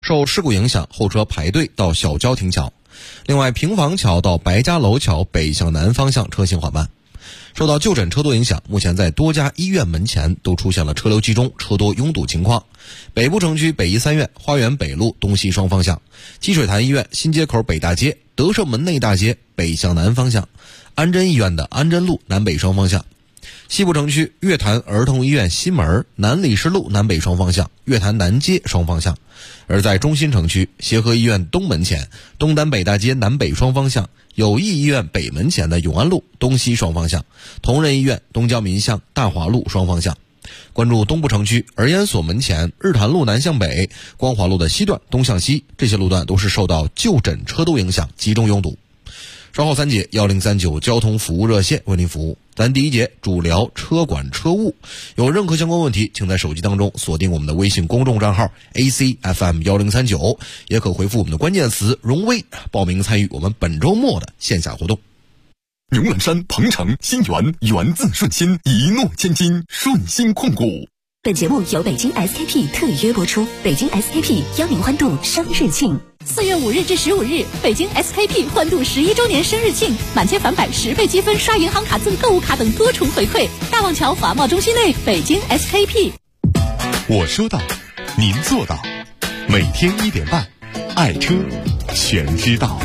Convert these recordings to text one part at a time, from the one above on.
受事故影响，后车排队到小交停桥。另外，平房桥到白家楼桥北向南方向车行缓慢。受到就诊车多影响，目前在多家医院门前都出现了车流集中、车多拥堵情况。北部城区北医三院、花园北路东西双方向，积水潭医院新街口北大街、德胜门内大街北向南方向，安贞医院的安贞路南北双方向。西部城区月坛儿童医院西门、南礼士路南北双方向，月坛南街双方向。而在中心城区协和医院东门前、东单北大街南北双方向，友谊医院北门前的永安路东西双方向，同仁医院东交民巷大华路双方向。关注东部城区儿研所门前、日坛路南向北、光华路的西段东向西，这些路段都是受到就诊车多影响，集中拥堵。稍后3节1039交通服务热线为您服务。咱第一节主聊车管车务，有任何相关问题，请在手机当中锁定我们的微信公众账号 ACFM1039，也可回复我们的关键词荣威，报名参与我们本周末的线下活动。 牛栏山、鹏城、新源，源自顺心，一诺千金，顺心控股。 本节目由北京 SKP 特约播出，北京 SKP 邀您欢度生日庆。4月5日至15日，北京 SKP 欢度11周年生日庆，满千返百10倍积分，刷银行卡赠购物卡等多重回馈。大望桥华贸中心内，北京 SKP。 我说到，您做到。每天1点半，爱车全知道。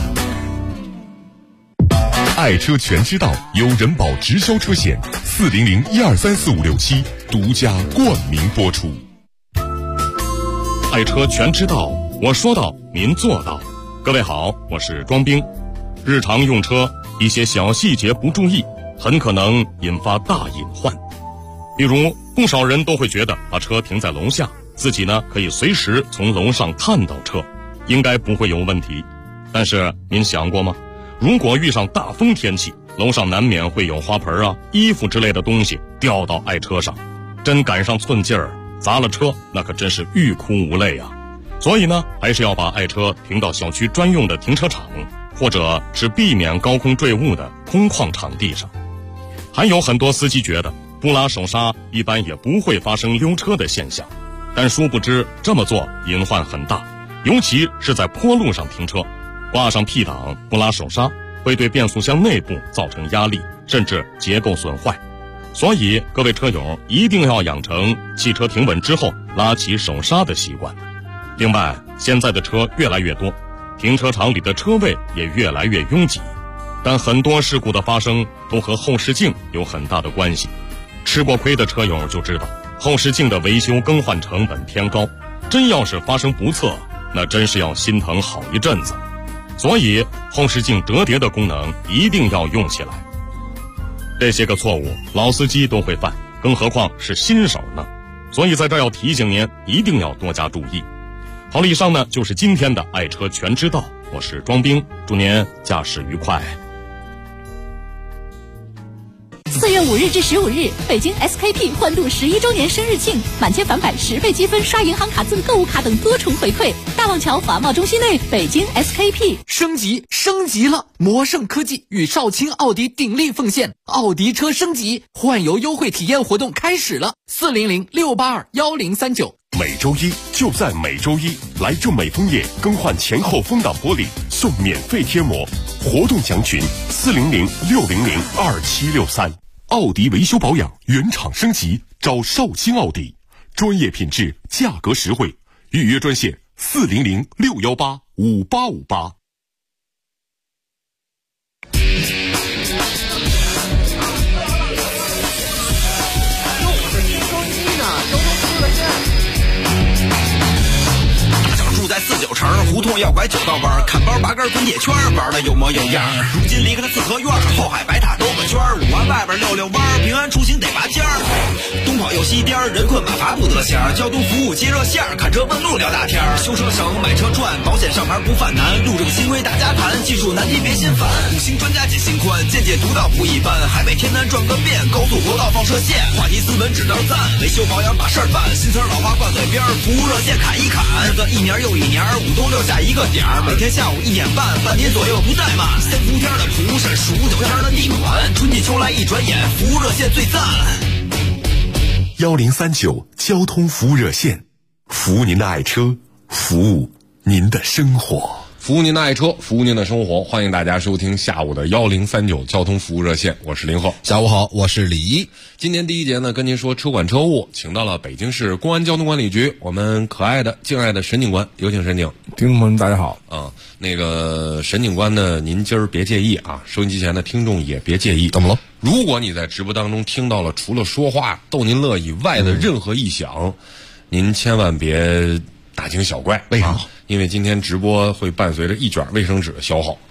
爱车全知道由人保直销车险400123456独家冠名播出。 爱车全知道，我说到您做到。各位好，我是庄兵。日常用车一些小细节不注意，很可能引发大隐患。比如不少人都会觉得把车停在楼下，自己呢可以随时从楼上看到车，应该不会有问题。但是您想过吗？如果遇上大风天气，楼上难免会有花盆啊、衣服之类的东西掉到爱车上，真赶上寸劲儿砸了车，那可真是欲哭无泪啊。所以呢，还是要把爱车停到小区专用的停车场，或者是避免高空坠物的空旷场地上。还有很多司机觉得不拉手刹一般也不会发生溜车的现象，但殊不知这么做隐患很大，尤其是在坡路上停车，挂上 P 档不拉手刹会对变速箱内部造成压力，甚至结构损坏。所以各位车友一定要养成汽车停稳之后拉起手刹的习惯。另外，现在的车越来越多，停车场里的车位也越来越拥挤，但很多事故的发生都和后视镜有很大的关系。吃过亏的车友就知道，后视镜的维修更换成本偏高，真要是发生不测，那真是要心疼好一阵子。所以后视镜折叠的功能一定要用起来。这些个错误老司机都会犯，更何况是新手呢？所以在这儿要提醒您，一定要多加注意。好了，以上呢就是今天的爱车全知道，我是庄兵，祝您驾驶愉快。 4月5日至15日，北京 SKP 欢度11周年生日庆，满千返百10倍积分，刷银行卡赠购物卡等多重回馈。大望桥华贸中心内，北京 SKP。 升级了！魔盛科技与少卿奥迪鼎力奉献，奥迪车升级换油优惠体验活动开始了，400-682-1039。 每周一就在每周一，来正美枫叶更换前后风挡玻璃送免费贴膜，活动详询400-600-2763。奥迪维修保养原厂升级，找少卿奥迪，专业品质，价格实惠，预约专线400-618-5858。 在49城胡同要拐9道弯，看包拔根滚铁圈，玩的有模有样。如今离开了四合院，后海白塔兜个圈，5环外边溜溜弯，平安出行得拔尖儿。东跑右西颠，人困马乏不得闲。交通服务接热线，看车问路聊大天。修车省买车赚，保险上牌不犯难。路正新规大家谈，技术难题别心烦。5星专家解心宽，见解独到不一般。海北天南转个遍，高速国道放射线，话题斯文指道赞，维修保养把事儿办。新词老话挂嘴边，服务热线砍一砍。日子一年又一年，5东6下一个点儿，每天下午1点半，半年左右不怠慢。3伏天的普审，15天的逆款，春季秋来一转眼，服务热线最赞。 1039交通服务热线，服务您的爱车， 服务您的生活。 服务您的爱车，服务您的生活，欢迎大家收听下午的1039交通服务热线，我是林鹤。 下午好，我是李一。 今天第一节呢，跟您说车管车务，请到了北京市公安交通管理局我们可爱的敬爱的沈警官，有请沈警。 听众们大家好那个沈警官呢，您今儿别介意啊，收音机前的听众也别介意。 怎么了？ 如果你在直播当中听到了除了说话逗您乐以外的任何异响，您千万别大惊小怪。 为什么？ 因为今天直播会伴随着一卷卫生纸的消耗。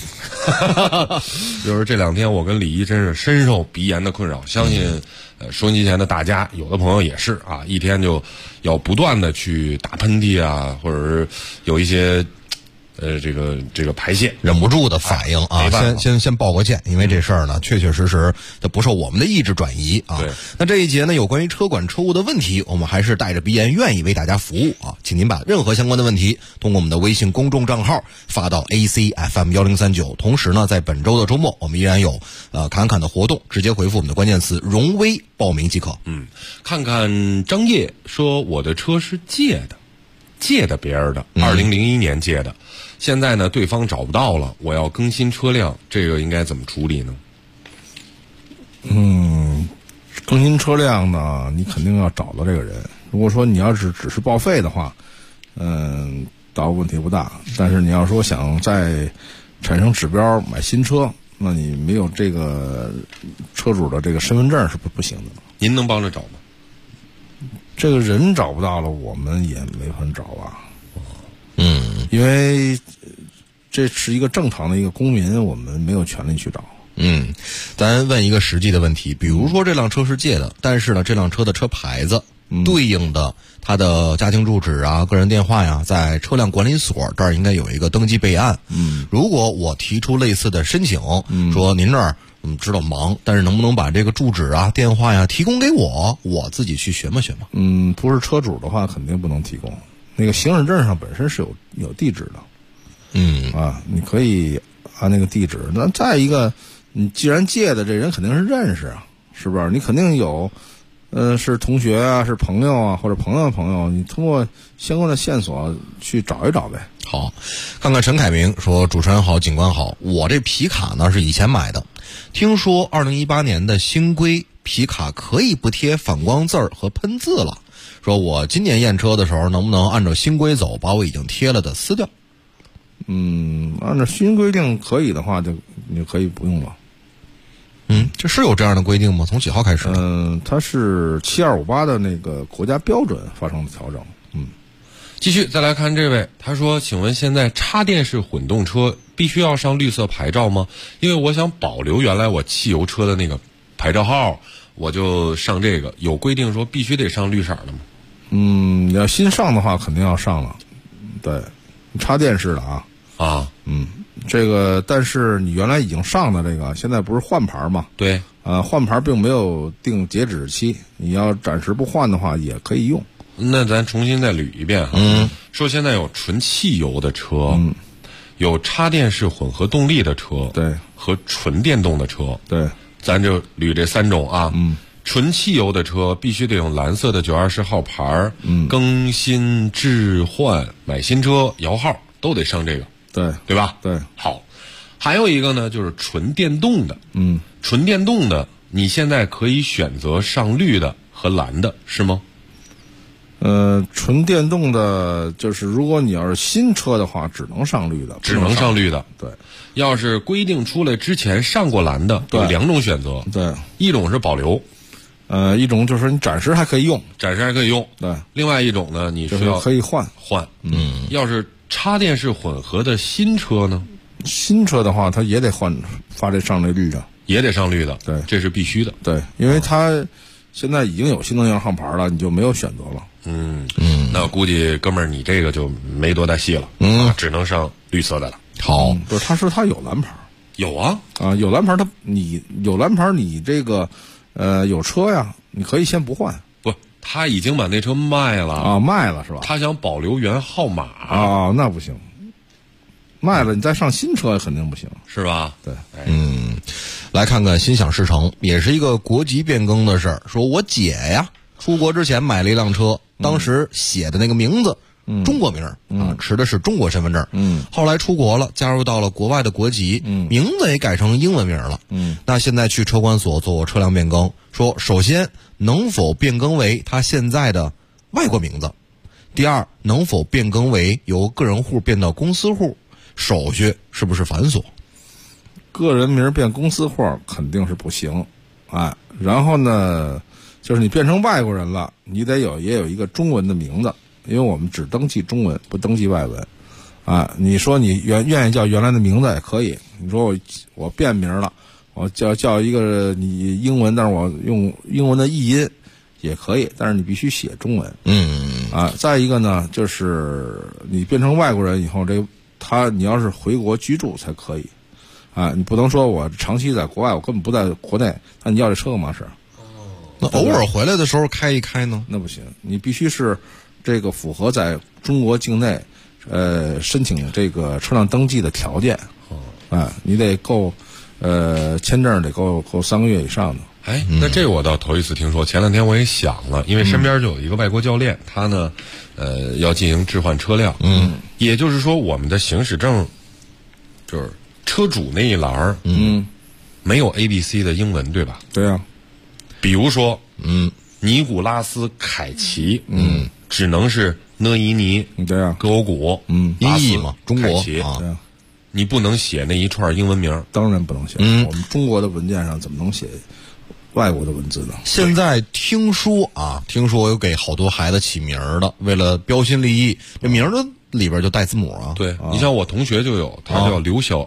就是这两天我跟李一真是深受鼻炎的困扰，相信收音机前的大家有的朋友也是啊，一天就要不断的去打喷嚏啊，或者是有一些这个排泄忍不住的反应啊，先报个歉，因为这事儿呢，确确实实它不受我们的意志转移啊。 对， 那这一节呢，有关于车管车务的问题，我们还是带着鼻炎愿意为大家服务啊，请您把任何相关的问题通过我们的微信公众账号发到 ACFM1039。同时呢，在本周的周末，我们依然有侃侃的活动，直接回复我们的关键词荣威报名即可。 看看张烨说我的车是借的别人的，2001年借的。现在呢，对方找不到了，我要更新车辆，这个应该怎么处理呢？ 更新车辆呢，你肯定要找到这个人。如果说你要是只是报废的话，倒问题不大。但是你要说想再产生指标买新车，那你没有这个车主的这个身份证是不行的。 您能帮着找吗？ 这个人找不到了，我们也没法找啊。因为这是一个正常的一个公民，我们没有权利去找。 咱问一个实际的问题，比如说这辆车是借的，但是呢，这辆车的车牌子对应的他的家庭住址啊、个人电话呀，在车辆管理所这儿应该有一个登记备案。如果我提出类似的申请，说您这儿知道忙，但是能不能把这个住址啊、电话呀提供给我自己去学嘛？ 不是车主的话，肯定不能提供。那个行驶证上本身是有地址的。你可以按那个地址。那再一个，你既然借的这人肯定是认识啊，是不是？你肯定有，是同学啊，是朋友啊，或者朋友的朋友，你通过相关的线索去找一找呗。 好，看看陈凯明说，主持人好，警官好，我这皮卡呢是以前买的，听说2018年的新规皮卡可以不贴反光字儿和喷字了，说我今年验车的时候能不能按照新规走，把我已经贴了的撕掉？ 按照新规定可以的话，你就可以不用了。 这是有这样的规定吗？从几号开始？ 它是7258的那个国家标准发生的调整。 继续再来看这位，他说：“请问现在插电式混动车必须要上绿色牌照吗？因为我想保留原来我汽油车的那个牌照号，我就上这个。有规定说必须得上绿色的吗？” 你要新上的话，肯定要上了。对，插电式的啊。这个，但是你原来已经上的这个，现在不是换牌吗？ 对。 换牌并没有定截止期，你要暂时不换的话，也可以用。 那咱重新再捋一遍哈。说现在有纯汽油的车，有插电式混合动力的车， 对， 和纯电动的车， 对， 咱就捋这三种啊。纯汽油的车必须得用蓝色的920号牌，更新置换买新车摇号都得上这个，对吧？ 对。 好，还有一个呢，就是纯电动的，纯电动的你现在可以选择上绿的和蓝的，是吗？ 纯电动的，就是如果你要是新车的话，只能上绿的， 只能上绿的。 对， 要是规定出来之前上过蓝的，有两种选择。 对， 一种是保留， 一种就是你暂时还可以用， 对。另外一种呢，你需要可以换。 要是插电式混合的新车呢？ 新车的话，它也得发这上这绿的， 也得上绿的。 对， 这是必须的。 对，因为它现在已经有新能源号牌了，你就没有选择了。 那估计哥们儿你这个就没多大戏了，只能上绿色的了。 好， 不是，他说他有蓝牌， 有啊， 有蓝牌，你有蓝牌，你这个有车呀，你可以先不换。 不，他已经把那车卖了卖了是吧？ 他想保留原号码那不行，卖了你再上新车肯定不行， 是吧？ 对， 来看看心想事成，也是一个国籍变更的事儿。说我姐呀，出国之前买了一辆车，当时写的那个名字中国名啊，持的是中国身份证。后来出国了，加入到了国外的国籍，名字也改成英文名了。那现在去车管所做车辆变更，说首先能否变更为他现在的外国名字？第二，能否变更为由个人户变到公司户？手续是不是繁琐？ 个人名变公司户肯定是不行，哎，然后呢，就是你变成外国人了，你得也有一个中文的名字，因为我们只登记中文，不登记外文，啊，你说你愿意叫原来的名字也可以，你说我变名了，我叫一个你英文，但是我用英文的译音也可以，但是你必须写中文。再一个呢，就是你变成外国人以后，你要是回国居住才可以。你不能说我长期在国外，我根本不在国内，那你要这车干嘛使？ 那偶尔回来的时候开一开呢？ 那不行，你必须是这个符合在中国境内，申请这个车辆登记的条件。你得够，签证得够3个月以上的。 哎，那这我倒头一次听说。前2天我也想了，因为身边就有一个外国教练，他呢，要进行置换车辆。也就是说，我们的行驶证就是车主那一栏没有 ABC 的英文，对吧？ 对啊。 比如说，尼古拉斯凯奇，只能是讷伊尼， 对啊， 格欧古， 音译嘛，中国对啊， 你不能写那一串英文名， 当然不能写。我们中国的文件上怎么能写外国的文字呢？ 现在听说有给好多孩子起名的，为了标新立异，这名儿里边就带字母啊。 对，你像我同学就有，他叫刘小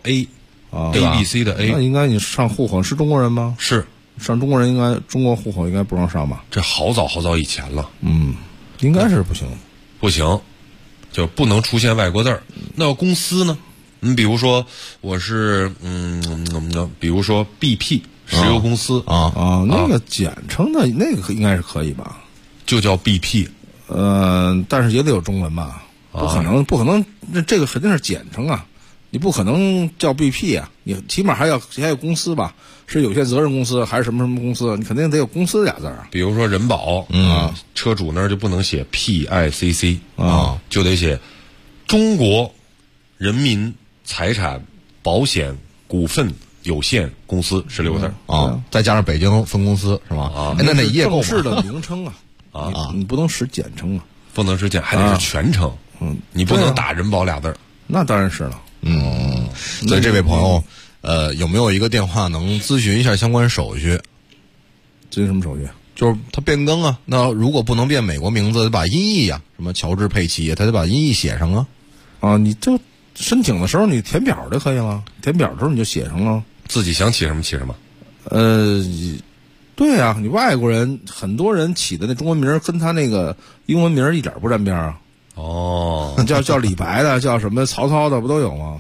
A，ABC 的 A。 那应该你上户口是中国人吗？ 是， 上中国人应该中国户口应该不让上吧？ 这好早以前了。 应该是不行， 不行，就不能出现外国字儿。那要公司呢？你比如说我是比如说 BP 石油公司那个简称的那个应该是可以吧？ 就叫 BP。 但是也得有中文吧？不可能，这个肯定是简称啊！你不可能叫 BP 啊！你起码还有公司吧？是有限责任公司还是什么公司？你肯定得有公司俩字啊。 比如说人保车主那儿就不能写 PICC 就得写中国人民财产保险股份有限公司16个字再加上北京分公司是吧？那一页够吗？ 正式的名称你不能使简称啊， 不能使简，还得是全称。你不能打人保俩字儿。 那当然是了。 所以这位朋友，有没有一个电话能咨询一下相关手续？ 咨询什么手续？ 就是他变更啊。那如果不能变美国名字，得把音译什么乔治佩奇，他得把音译写上啊。你就申请的时候你填表就可以了，填表的时候你就写上了。 自己想起什么起什么。 对啊，你外国人很多人起的那中文名跟他那个英文名一点不沾边啊。叫李白的，叫什么曹操的，不都有吗？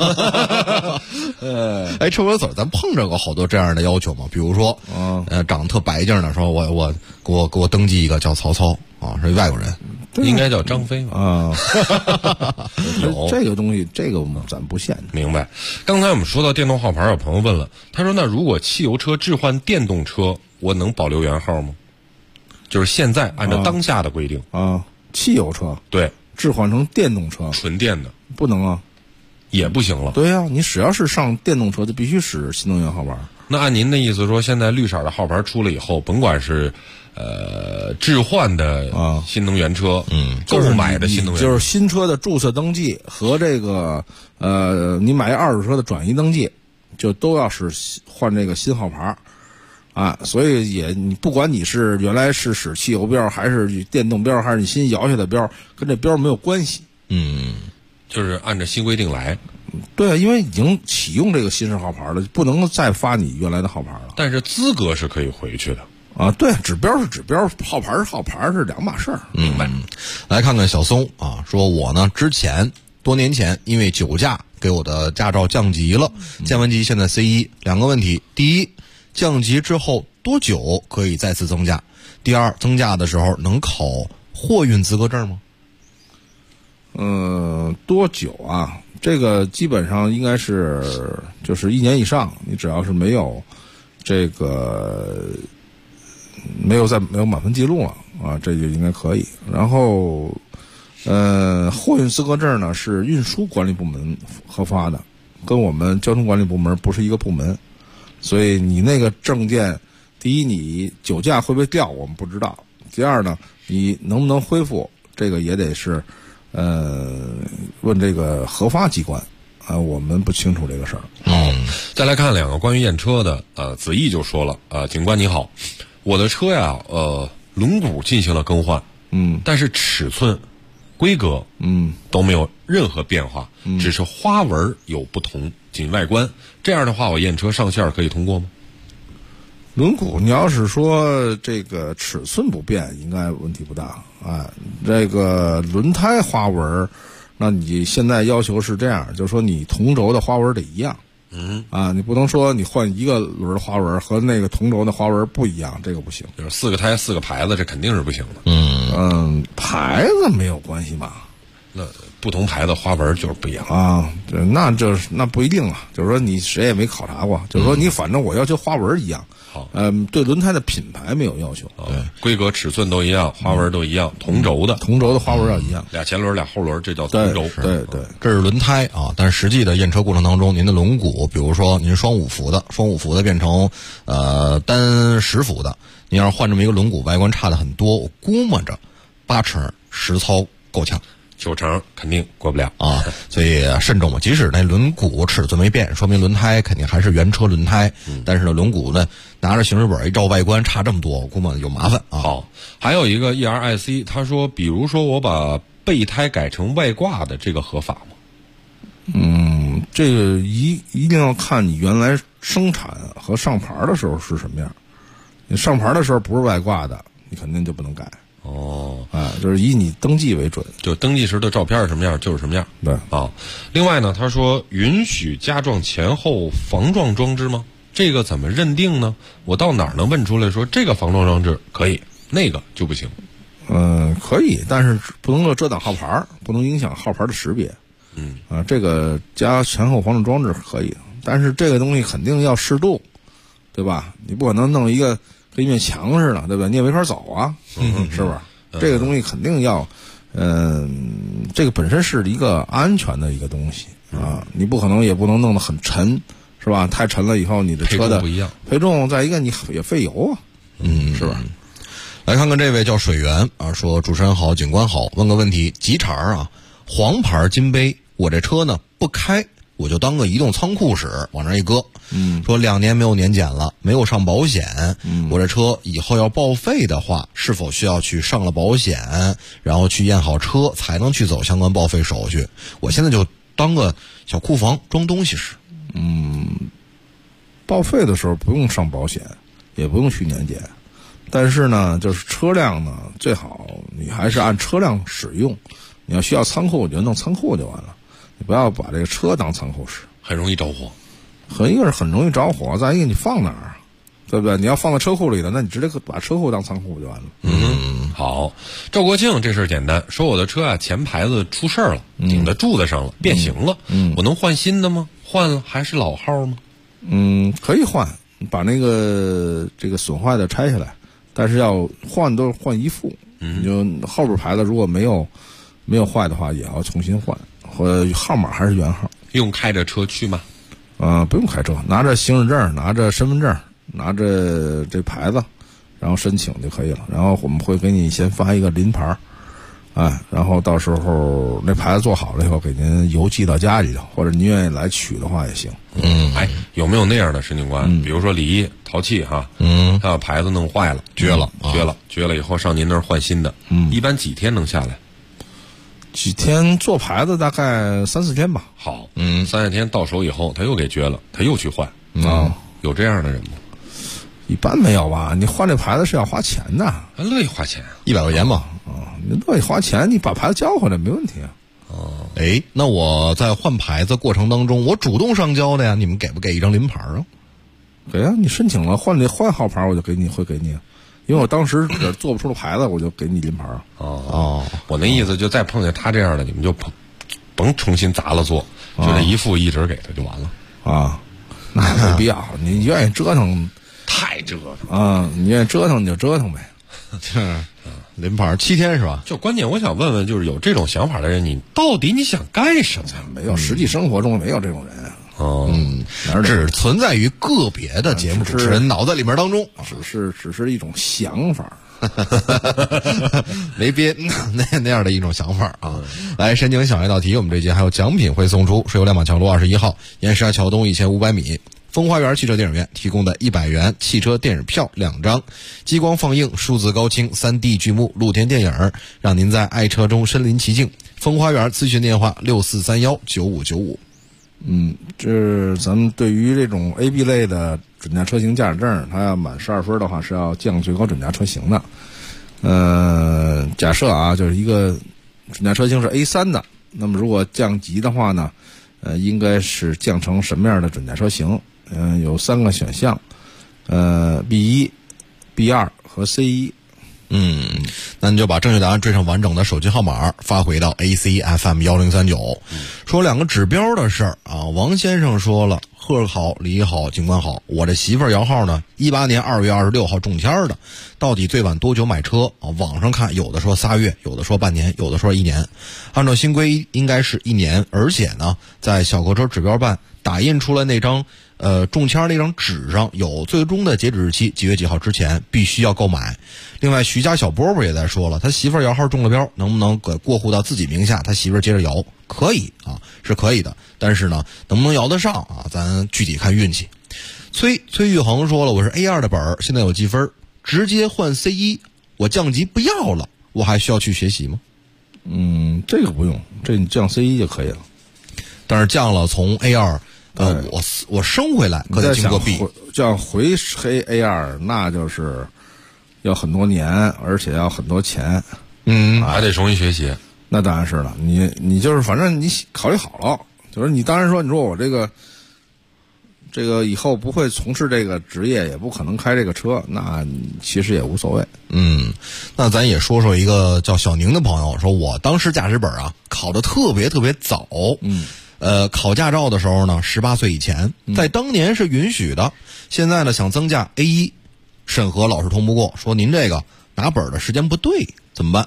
车管所咱碰着过好多这样的要求吗？比如说，长得特白净的，说我给我登记一个叫曹操是外国人， 应该叫张飞吧？ 有这个东西，这个咱不限制。 明白。刚才我们说到电动号牌，有朋友问了，他说：“那如果汽油车置换电动车，我能保留原号吗？”就是现在按照当下的规定汽油车对置换成电动车， 纯电的不能啊， 也不行了。 对呀，你只要是上电动车就必须使新能源号牌。 那按您的意思说，现在绿色的号牌出了以后，甭管是置换的新能源车，购买的新能源车， 就是新车的注册登记和这个你买二手车的转移登记，就都要是换这个新号牌。所以你不管你是原来是使汽油标还是电动标还是你新摇下的标，跟这标没有关系。 就是按照新规定来。 对，因为已经启用这个新式号牌了，不能再发你原来的号牌了。 但是资格是可以回去的。 对，指标是指标，号牌是号牌，是两码事儿。 明白。来看看小松说我呢多年前因为酒驾给我的驾照降级了，降完级现在 C1， 2个问题。第一，降级之后多久可以再次增驾？第二，增驾的时候能考货运资格证吗？ 多久啊？这个基本上应该是就是1年以上，你只要是没有这个没有满分记录了这就应该可以。然后货运资格证呢是运输管理部门核发的，跟我们交通管理部门不是一个部门，所以你那个证件，第一你酒驾会不会掉我们不知道，第二呢你能不能恢复，这个也得是问这个核发机关啊，我们不清楚这个事儿。 好，再来看两个关于验车的。子毅就说了，警官你好，我的车呀，轮毂进行了更换，但是尺寸、规格，都没有任何变化，只是花纹有不同，仅外观。这样的话，我验车上线可以通过吗？ 轮毂，你要是说这个尺寸不变，应该问题不大啊。这个轮胎花纹，那你现在要求是这样，就是说你同轴的花纹得一样。你不能说你换一个轮的花纹和那个同轴的花纹不一样，这个不行。 就是4个胎4个牌子，这肯定是不行的。 牌子没有关系吧？ 那不同牌子花纹就是不一样啊。那不一定啊，就是说你谁也没考察过，就是说你反正我要求花纹一样。 好， 对轮胎的品牌没有要求， 对，规格尺寸都一样，花纹都一样，同轴的花纹要一样， 俩前轮俩后轮，这叫同轴。 对， 这是轮胎啊，但是实际的验车过程当中，您的轮毂，比如说您双5伏的变成单10伏的，您要是换这么一个轮毂，外观差的很多，我估摸着8成实操够呛。 9成肯定过不了啊，所以慎重嘛。即使那轮毂尺寸没变，说明轮胎肯定还是原车轮胎。但是呢，轮毂呢拿着行驶本一照外观差这么多，我估摸有麻烦啊。 好，还有一个 ERIC， 他说，比如说我把备胎改成外挂的，这个合法吗？ 这个一定要看你原来生产和上牌的时候是什么样。你上牌的时候不是外挂的，你肯定就不能改。就是以你登记为准， 就登记时的照片是什么样就是什么样。 对啊。另外呢，他说允许加装前后防撞装置吗？这个怎么认定呢？我到哪儿能问出来说这个防撞装置可以，那个就不行？ 可以，但是不能够遮挡号牌，不能影响号牌的识别。这个加前后防撞装置可以，但是这个东西肯定要适度，对吧？你不可能弄一个跟一面墙似的，对吧？你也没法走啊，是不是？这个东西肯定要，这个本身是一个安全的一个东西啊，你不可能也不能弄得很沉，是吧？太沉了以后，你的车的不一样， 配重再一个你也费油啊，是吧？ 来看看这位叫水源啊，说主持人好，警官好，问个问题，急茬啊，黄牌金杯，我这车呢不开，我就当个移动仓库使，往那一搁。说2年没有年检了，没有上保险。我这车以后要报废的话，是否需要去上了保险，然后去验好车，才能去走相关报废手续？我现在就当个小库房装东西使。 报废的时候不用上保险，也不用去年检，但是呢，就是车辆呢，最好你还是按车辆使用。你要需要仓库，你就弄仓库就完了，你不要把这个车当仓库使， 很容易着火。 一个是很容易着火，再一个你放哪儿，对不对？你要放在车库里的，那你直接把车库当仓库就完了。 好，赵国庆这事儿简单，说我的车啊前排子出事儿了，顶在柱子上了，变形了，我能换新的吗？换了还是老号吗？ 可以换，把这个损坏的拆下来，但是要换都是换一副，你就后边排的如果没有坏的话，也要重新换，或号码还是原号。 用开着车去吗？ 不用开车，拿着行驶证，拿着身份证，拿着这牌子，然后申请就可以了。然后我们会给你先发一个临牌，然后到时候那牌子做好了以后，给您邮寄到家里头，或者您愿意来取的话也行。 有没有那样的申警官？比如说李一淘气哈，他把牌子弄坏了，撅了以后上您那儿换新的，一般几天能下来？ 几天做牌子大概3-4天吧。 好，3-4天到手以后，他又给撅了，他又去换有这样的人吗？ 一般没有吧？你换这牌子是要花钱的， 乐意花钱 ，100块钱吧。 你乐意花钱，你把牌子交回来没问题啊。 那我在换牌子过程当中，我主动上交的呀，你们给不给一张临牌啊？ 给啊，你申请了换号牌，我就会给你。因为我当时做不出牌子，我就给你临牌。 我那意思就再碰见他这样的，你们就甭重新砸了做，就这一副一直给他就完了。 那没必要，你愿意折腾， 太折腾你愿意折腾你就折腾呗。 临牌7天是吧？ 就关键我想问问，就是有这种想法的人，你到底你想干什么？ 没有，实际生活中没有这种人。 只存在于个别的节目主持人脑袋里面当中， 只是一种想法。 没别那样的一种想法啊！来，申请小一道题，我们这节还有奖品会送出，是由亮马桥路21号燕莎桥东1500米风花园汽车电影院提供的100元汽车电影票2张，激光放映、数字高清、3D 剧目、露天电影，让您在爱车中身临其境。风花园咨询电话64319595。 这咱们对于这种 AB 类的准驾车型驾驶证，它要满12分的话是要降最高准驾车型的。假设啊，就是一个准驾车型是 A3 的，那么如果降级的话呢，应该是降成什么样的准驾车型？有3个选项，B1、B2 和 C1。 那你就把正确答案缀上完整的手机号码发回到 ACFM1039。说2个指标的事儿啊，王先生说了，贺好礼好尽管好，我这媳妇儿摇号呢18年2月26号中签的，到底最晚多久买车啊？网上看有的说3月，有的说半年，有的说1年，按照新规应该是1年，而且呢在小客车指标办打印出来那张中签那张纸上有最终的截止日期，几月几号之前必须要购买。另外徐家小波波也在说了，他媳妇儿摇号中了标，能不能过户到自己名下，他媳妇儿接着摇？可以啊，是可以的，但是呢能不能摇得上啊，咱具体看运气。崔玉恒说了，我是 A2 的本儿，现在有积分，直接换 C1， 我降级不要了，我还需要去学习吗？ 这个不用，这你降 C1 就可以了。 但是降了从 A2我升回来可得经过 B， 这样回黑 A2 那就是要很多年，而且要很多钱， 还得重新学习。 那当然是了，你就是反正你考虑好了，就是你当然说，你说我这个以后不会从事这个职业，也不可能开这个车，那其实也无所谓。 那咱也说说一个叫小宁的朋友，说我当时驾驶本啊考得特别早，考驾照的时候呢18岁以前，在当年是允许的，现在呢想增驾 A1， 审核老是通不过，说您这个拿本的时间不对，怎么办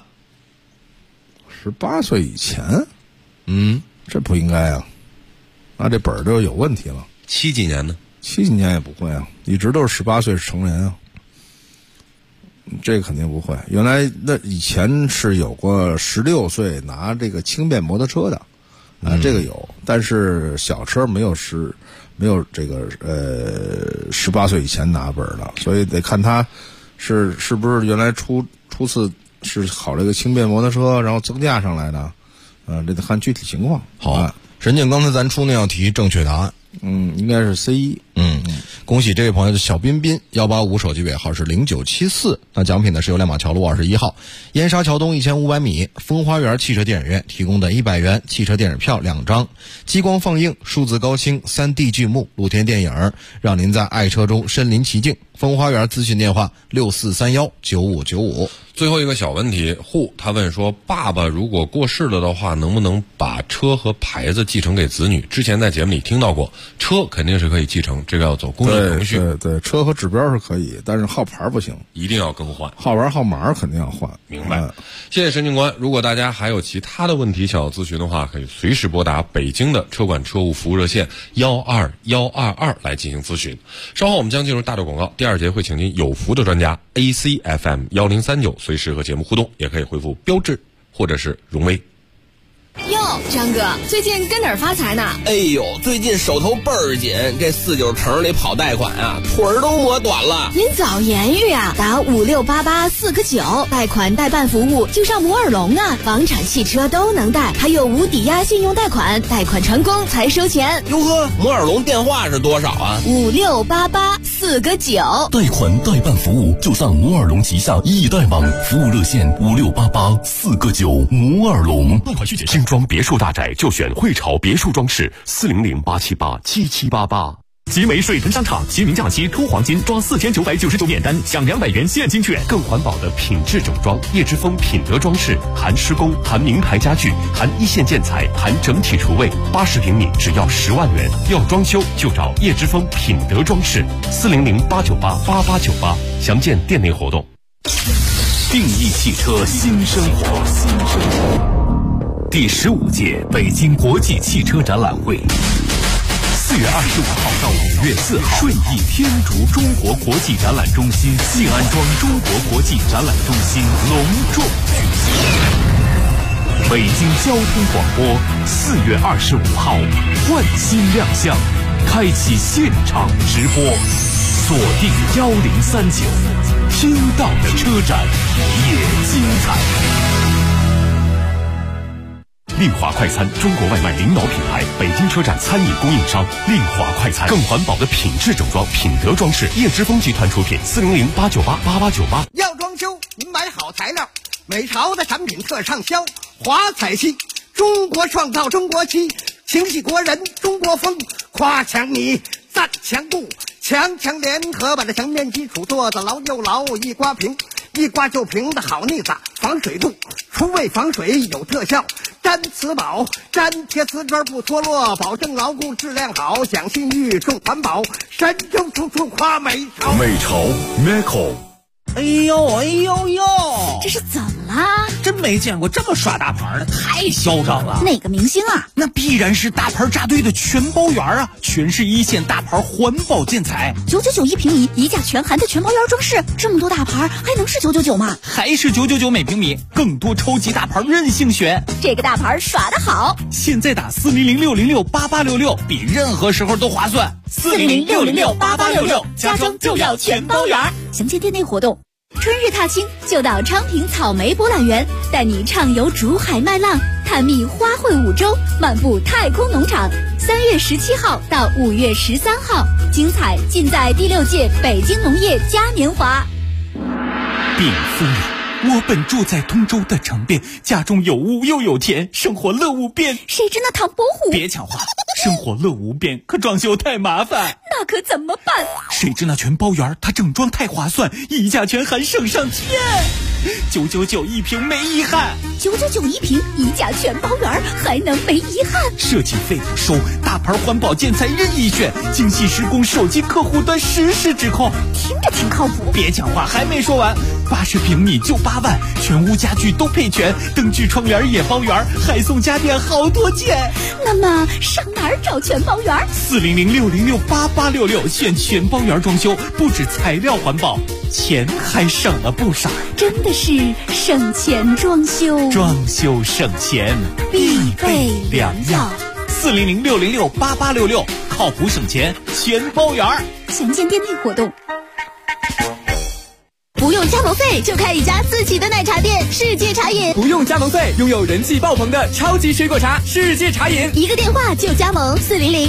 ？18岁以前，这不应该啊，那这本就有问题了。 70几年呢 ？70几年也不会啊，一直都是18岁是成人啊，这个肯定不会。原来那以前是有过16岁拿这个轻便摩托车的。这个有，但是小车没有这个18岁以前拿本的，所以得看他是不是原来初次是考这个轻便摩托车，然后增驾上来的，这得看具体情况。 好，沈景刚才咱出那道题正确答案， 应该是 C1。 恭喜这位朋友的小彬彬185，手机尾号是0974。那奖品呢是由亮马桥路21号燕莎桥东1500米风花园汽车电影院提供的100元汽车电影票2张，激光放映、数字高清、3D 剧目、露天电影，让您在爱车中身临其境。风花园咨询电话64319595。 最后一个小问题，他问说，爸爸如果过世了的话，能不能把车和牌子继承给子女？之前在节目里听到过，车肯定是可以继承，这个要走公证程序。 对，车和指标是可以，但是号牌不行， 一定要更换， 号牌号码肯定要换。 明白。谢谢沈警官。如果大家还有其他的问题想要咨询的话，可以随时拨打北京的车管车务服务热线12122来进行咨询。稍后我们将进入大段广告，第2节会请您有福的专家 ACFM1039，随时和节目互动，也可以回复标志或者是荣威。 哟，张哥，最近跟哪儿发财呢？ 哎呦，最近手头倍儿紧，这49城里跑贷款啊，腿儿都磨短了。 您早言语啊，打5688-4个9，贷款代办服务就上摩尔龙啊，房产、汽车都能贷，还有无抵押信用贷款，贷款成功才收钱。 哟呵，摩尔龙电话是多少啊 ？5688-4个9。 贷款代办服务就上摩尔龙旗下易贷网，服务热线5688-4个9，摩尔龙。 贷款需解释。装别墅大宅就选汇潮别墅装饰，400-878-7788。集美水盆商场清明假期突黄金，抓4999免单，享200元现金券，更环保的品质整装。叶之峰品德装饰，含施工，含名牌家具，含一线建材，含整体厨卫，80平米只要10万元。要装修就找叶之峰品德装饰，400-898-8898，详见店内活动。 定义汽车新生活。第15届北京国际汽车展览会，4月25号到5月4号，顺义天竺中国国际展览中心西安庄中国国际展览中心隆重举行。北京交通广播4月25号换新亮相，开启现场直播，锁定1039，听到的车展也精彩。丽华快餐，中国外卖领导品牌，北京车展餐饮供应商。丽华快餐，更环保的品质整装，品德装饰。叶之峰集团出品，400-898-8898。 要装修，您买好材料，美潮的产品特畅销。华彩漆，中国创造中国漆，情系国人中国风。夸强你，赞强固，强强联合把这墙面基础做得牢又牢，一刮平，一刮就平的好腻子，防水度，除味防水有特效。粘瓷宝，粘贴瓷砖不脱落，保证牢固质量好，讲信誉重环保，神州处处夸美潮。 美潮 Meco。 哎呦， 这是怎么了？ 真没见过这么耍大牌的，太嚣张了。 哪个明星啊？ 那必然是大牌扎堆的全包圆啊，全是一线大牌环保建材 ，999一平米，一价全含的全包圆装饰，这么多大牌还能是999吗？ 还是999每平米，更多超级大牌任性选。 这个大牌耍得好， 现在打400-606-8866，比任何时候都划算。 400-606-8866，家装就要全包圆。详见店内活动。春日踏青就到昌平草莓博览园，带你畅游竹海麦浪，探秘花卉五洲，漫步太空农场。3月17号到5月13号，精彩尽在第6届北京农业嘉年华。 禀夫人，我本住在通州的城边，家中有屋又有田，生活乐无边。 谁知那唐伯虎？ 别抢话，生活乐无边，可装修太麻烦。 那可怎么办？ 谁知那全包圆，它整装太划算，一价全含省上天。999一平没遗憾 ，999一平，一价全包圆，还能没遗憾？ 设计费不收，大牌环保建材任意选，精细施工，手机客户端实时指控， 听着挺靠谱。 别讲话，还没说完，80平米就8万，全屋家具都配全，灯具窗帘也包圆，还送家电好多件。 那么上哪儿找全包圆 ？400-606-8866，选全包圆装修，不止材料环保，钱还省了不少。 真的是省钱装修， 装修省钱必备良药。 400-606-8866，靠谱省钱全包圆。 详见店内活动。不用加盟费就开一家自己的奶茶店，世界茶饮。 不用加盟费，拥有人气爆棚的超级水果茶，世界茶饮。 一个电话就加盟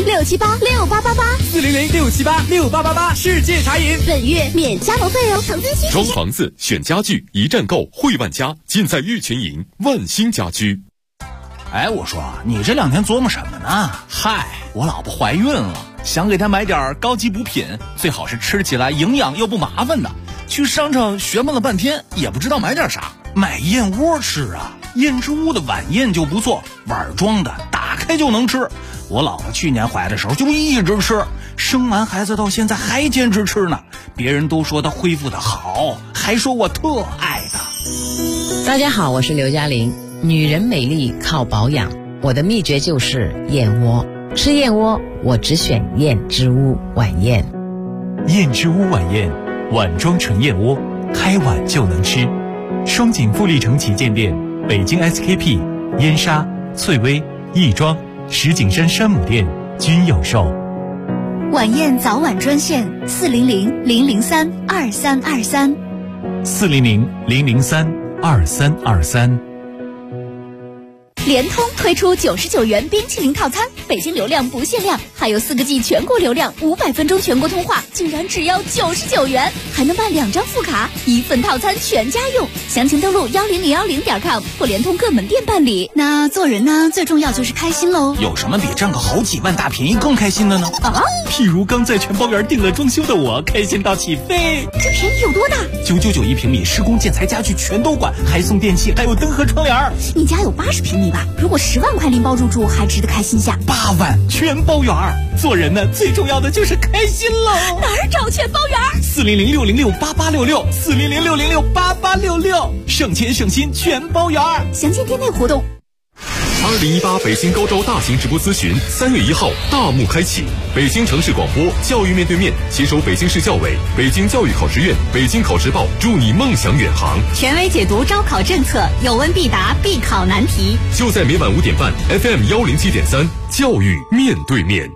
，400-678-6888，400-678-6888， 世界茶饮。 本月免加盟费哦，诚心需。 装房子、选家具，一站购，汇万家，尽在玉群营万兴家居。 哎，我说你这2天琢磨什么呢？嗨，我老婆怀孕了，想给她买点高级补品，最好是吃起来营养又不麻烦的。去商场学问了半天，也不知道买点啥，买燕窝吃啊。燕之屋的晚宴就不错，碗装的，打开就能吃。我老婆去年怀的时候就一直吃，生完孩子到现在还坚持吃呢。别人都说她恢复的好，还说我特爱她。 大家好，我是刘嘉玲。女人美丽靠保养，我的秘诀就是燕窝。吃燕窝，我只选燕之屋晚宴。 燕之屋晚宴，碗装纯燕窝，开碗就能吃。双井富力城旗舰店、北京 SKP、燕莎、翠微、亦庄、石景山山姆店均有售。 晚宴早晚专线400-003-2323 400-003-2323。 联通推出99元冰淇淋套餐，北京流量不限量，还有4个G 全国流量，500分钟全国通话，竟然只要99元，还能办2张副卡，1份套餐全家用。详情登录10010.com 或联通各门店办理。那做人呢，最重要就是开心喽。 有什么比占个好几万大便宜更开心的呢？ 啊， 譬如刚在全包园订了装修的我，开心到起飞。 这便宜有多大 ？999一平米，施工建材家具全都管，还送电器，还有灯和窗帘。 你家有80平米吧？如果10万块拎包入住，还值得开心下。 8万全包圆儿。做人呢，最重要的就是开心喽。 哪儿找全包圆 ？400-606-8866，400-606-8866，省钱省心全包圆儿。 详情店内活动。 2018北京高招大型直播咨询3月1号大幕开启，北京城市广播教育面对面携手北京市教委、北京教育考试院、北京考试报，祝你梦想远航。 权威解读招考政策，有问必答，必考难题。 就在每晚5点半 FM 107.3，教育面对面。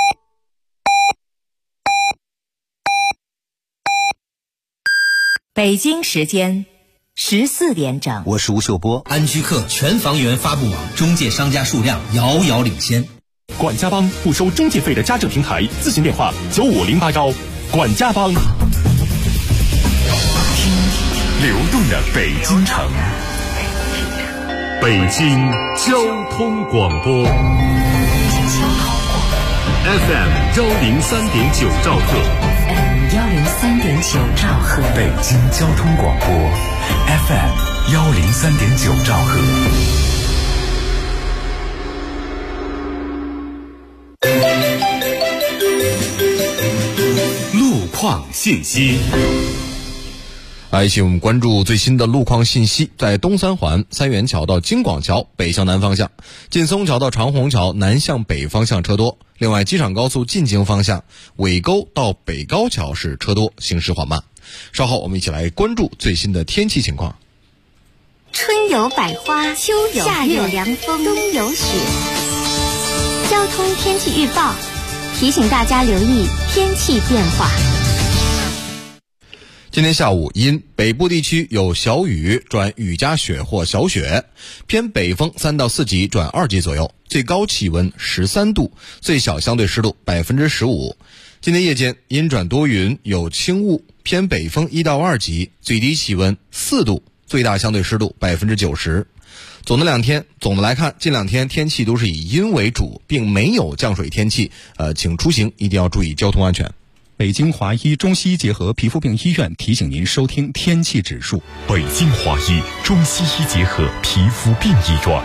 北京时间14点整， 我是吴秀波。安居客全房源发布网中介商家数量遥遥领先。 管家帮不收中介费的家政平台，咨询电话95081。管家帮，听流动的北京城。北京交通广播 FM 103.9兆赫。 103.9兆赫， 北京交通广播 FM 103.9兆赫。 路况信息。 一起我们关注最新的路况信息。在东三环三元桥到京广桥北向南方向，劲松桥到长虹桥南向北方向车多。另外，机场高速进京方向尾沟到北高桥是车多，行驶缓慢。稍后我们一起来关注最新的天气情况。 春有百花，秋有夏有凉风，冬有雪。交通天气预报提醒大家留意天气变化。 今天下午因北部地区有小雨转雨夹雪或小雪，偏北风3到4级转2级左右，最高气温13度，最小相对湿度15%。今天夜间阴转多云，有轻雾，偏北风1到2级，最低气温4度，最大相对湿度90%。总的来看，近2天天气都是以阴为主，并没有降水天气，请出行一定要注意交通安全。 北京华医中西医结合皮肤病医院提醒您收听天气指数。 北京华医中西医结合皮肤病医院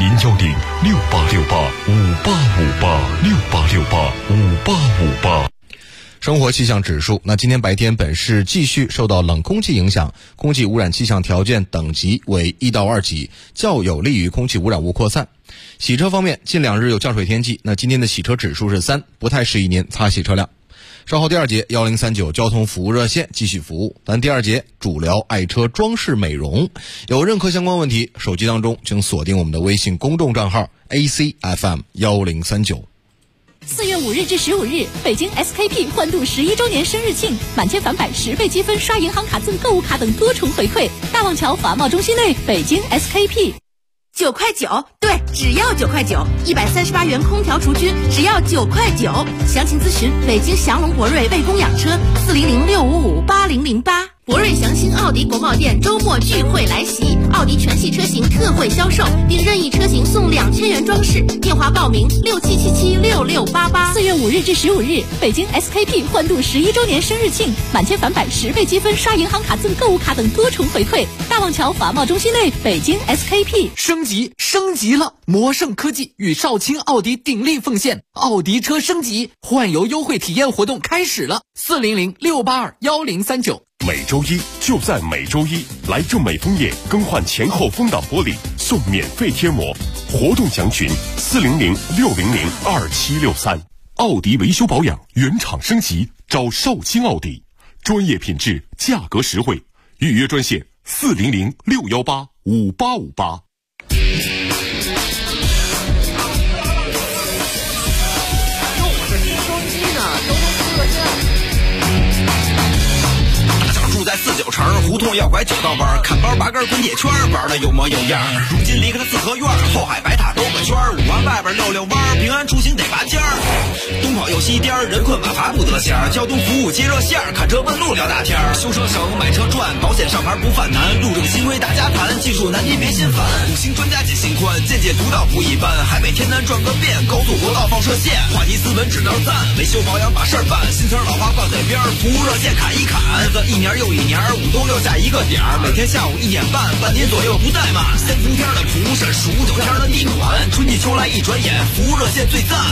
，010-6868-5858，6868-5858。 生活气象指数，那今天白天本市继续受到冷空气影响，空气污染气象条件等级为1到2级，较有利于空气污染物扩散。洗车方面，近2日有降水天气，那今天的洗车指数是3，不太适宜您擦洗车辆。稍后第2节1039交通服务热线继续服务，咱第2节主聊爱车装饰美容。有任何相关问题，手机当中请锁定我们的微信公众账号 ACFM 1039。 4月5日至15日，北京 SKP 欢度11周年生日庆，满千返百10倍积分，刷银行卡赠购物卡等多重回馈。大望桥华贸中心内，北京 SKP。 9块9，对，只要9块9，138元空调除菌，只要9块9。详情咨询北京祥龙博瑞为供养车，400-655-8008。博瑞祥兴奥迪国贸店周末聚会来袭，奥迪全系车型特惠销售，并任意车型送2000元装饰。电话报名67776688。 4月5日至15日，北京 SKP 欢度11周年生日庆，满千返百10倍积分，刷银行卡赠购物卡等多重回馈。大望桥华贸中心内，北京 SKP。 升级了！魔盛科技与少卿奥迪鼎力奉献，奥迪车升级换油优惠体验活动开始了，400-682-1039。 每周一就在每周一，来正美枫叶更换前后风挡玻璃送免费贴膜，活动详询400-600-2763。奥迪维修保养原厂升级，找少卿奥迪，专业品质，价格实惠，预约专线400-618-5858。 在49城胡同要拐9道弯，看包拔根滚铁圈，玩的有模有样。如今离开了四合院，后海白塔兜个圈，5环外边溜弯，平安出行得拔尖儿。东跑又西颠，人困马乏不得闲。交通服务接热线，看车问路聊大天。修车省，买车赚，保险上牌不犯难。路政新规大家谈，技术难题别心烦。5星专家解心宽，见解独到不一般。海北天南转个遍，高速国道放射线。话题斯文只道赞，维修保养把事儿办。新词老话挂嘴边，服务热线砍一砍。1年又1年，5都留下一个点儿，每天下午1点半，半年左右不怠慢。3伏天的蒲扇，数9天的地暖，春季秋来一转眼，服务热线最赞。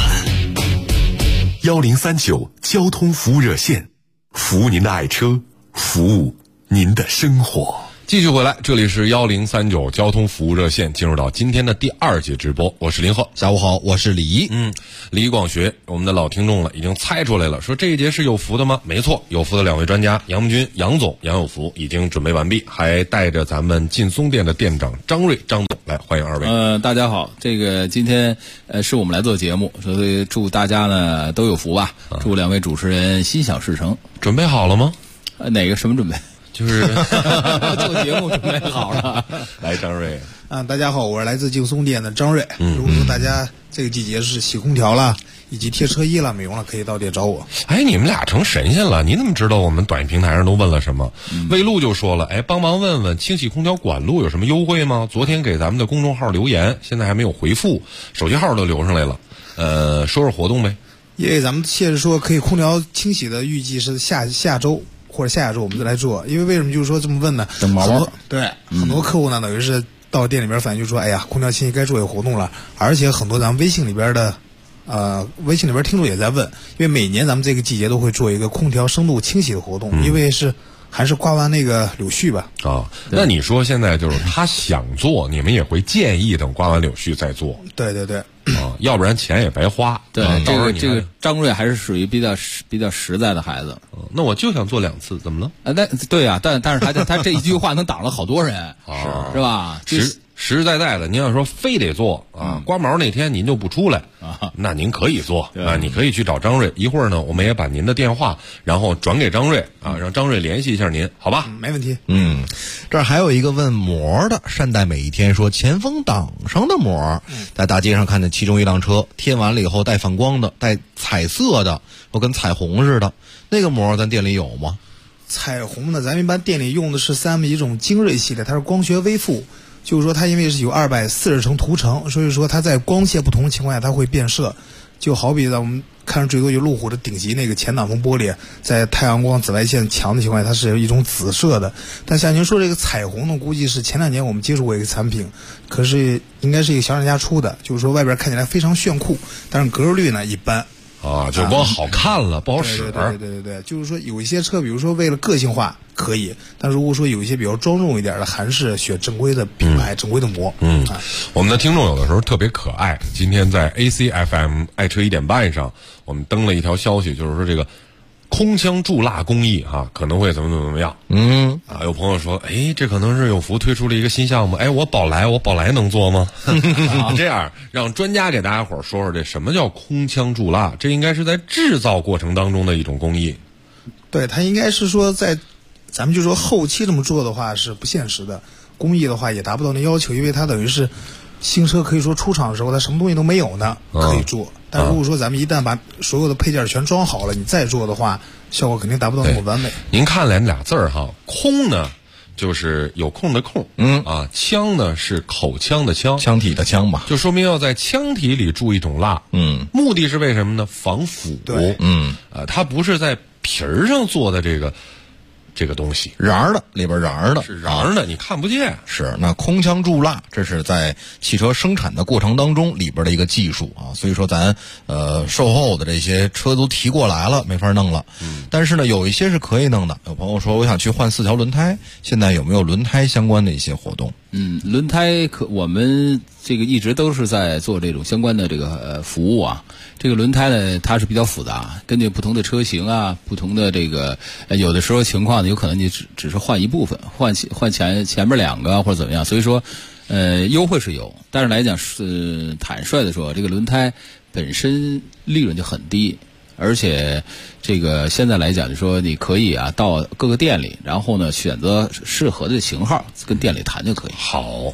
1039交通服务热线，服务您的爱车，服务您的生活。 继续回来，这里是1039交通服务热线，进入到今天的第2节直播，我是林鹤。 下午好，我是李怡。 李广学，我们的老听众了，已经猜出来了，说这一节是有福的吗？没错，有福的2位专家，杨军杨总杨有福已经准备完毕，还带着咱们劲松店的店长张瑞张总来，欢迎2位。 大家好，这个今天是我们来做节目，所以祝大家呢都有福吧，祝2位主持人心想事成。 准备好了吗？ 哪个什么准备？ 就是做节目准备好了。 来，张瑞。 大家好，我是来自劲松店的张瑞。如果说大家这个季节是洗空调啦，以及贴车衣啦、美容了，可以到店找我。 哎，你们俩成神仙了！你怎么知道我们短信平台上都问了什么？魏路就说了，帮忙问问清洗空调管路有什么优惠吗？昨天给咱们的公众号留言，现在还没有回复，手机号都留上来了。说说活动呗。 因为咱们现在说可以空调清洗的预计是下周或者下周我们再来做。因为为什么就是说这么问呢？ 等毛毛。 对，很多客户呢等于是到店里边反映就说，哎呀，空调清洗该做有活动了，而且很多咱们微信里边听众也在问，因为每年咱们这个季节都会做一个空调深度清洗的活动，因为还是刮完那个柳絮吧。 那你说现在就是他想做，你们也会建议等刮完柳絮再做。 对。 要不然钱也白花。 对，这个张瑞还是属于比较实在的孩子。 那我就想做2次，怎么了？ 那对啊，但是他这一句话能挡了好多人，是吧？ 实实在在的，您要说非得做刮毛那天您就不出来那您可以做你可以去找张瑞。一会儿呢，我们也把您的电话然后转给张瑞让张瑞联系一下您，好吧？ 没问题。 这儿还有一个问膜的，善待每一天说前风挡上的膜，在大街上看见其中一辆车贴完了以后带反光的、带彩色的，或跟彩虹似的，那个膜咱店里有吗？ 彩虹的，咱们一般店里用的是3M一种精锐系列，它是光学微附。就是说它因为是有240层涂层，所以说它在光线不同的情况下它会变色。就好比咱们看着最多就路虎的顶级那个前挡风玻璃，在太阳光紫外线强的情况下它是一种紫色的。但像您说这个彩虹呢，估计是前2年我们接触过一个产品，可是应该是一个小厂家出的，就是说外边看起来非常炫酷，但是隔热率呢一般。 就光好看了不好使。 对，就是说有一些车比如说为了个性化可以，但如果说有一些比较庄重一点的，还是选正规的品牌、正规的膜。 我们的听众有的时候特别可爱，今天在 ACFM 爱车1点半上我们登了一条消息，就是说这个空腔注蜡工艺可能会怎么样。有朋友说，这可能是有福推出了一个新项目，我宝来能做吗？这样让专家给大家伙说说这什么叫空腔注蜡，这应该是在制造过程当中的一种工艺。 对，它应该是说在咱们就说后期这么做的话是不现实的，工艺的话也达不到那要求，因为它等于是新车可以说出厂的时候它什么东西都没有呢，可以做。但如果说咱们一旦把所有的配件全装好了，你再做的话，效果肯定达不到那么完美。 您看来俩字空呢就是有空的空，腔呢是口腔的腔， 腔体的腔吧， 就说明要在腔体里注一种蜡，目的是为什么呢？防腐。它不是在皮儿上做的这个东西， 瓤的里边瓤的是瓤的，你看不见。 是那空腔注蜡，这是在汽车生产的过程当中里边的一个技术所以说咱售后的这些车都提过来了，没法弄了。但是呢，有一些是可以弄的。有朋友说我想去换4条轮胎，现在有没有轮胎相关的一些活动？ 轮胎我们这个一直都是在做这种相关的这个服务这个轮胎呢，它是比较复杂，根据不同的车型不同的这个有的时候情况呢，有可能你只是换一部分，换前面2个或者怎么样，所以说优惠是有，但是来讲是坦率的说，这个轮胎本身利润就很低。而且这个现在来讲，就说你可以到各个店里，然后呢选择适合的型号，跟店里谈就可以。 好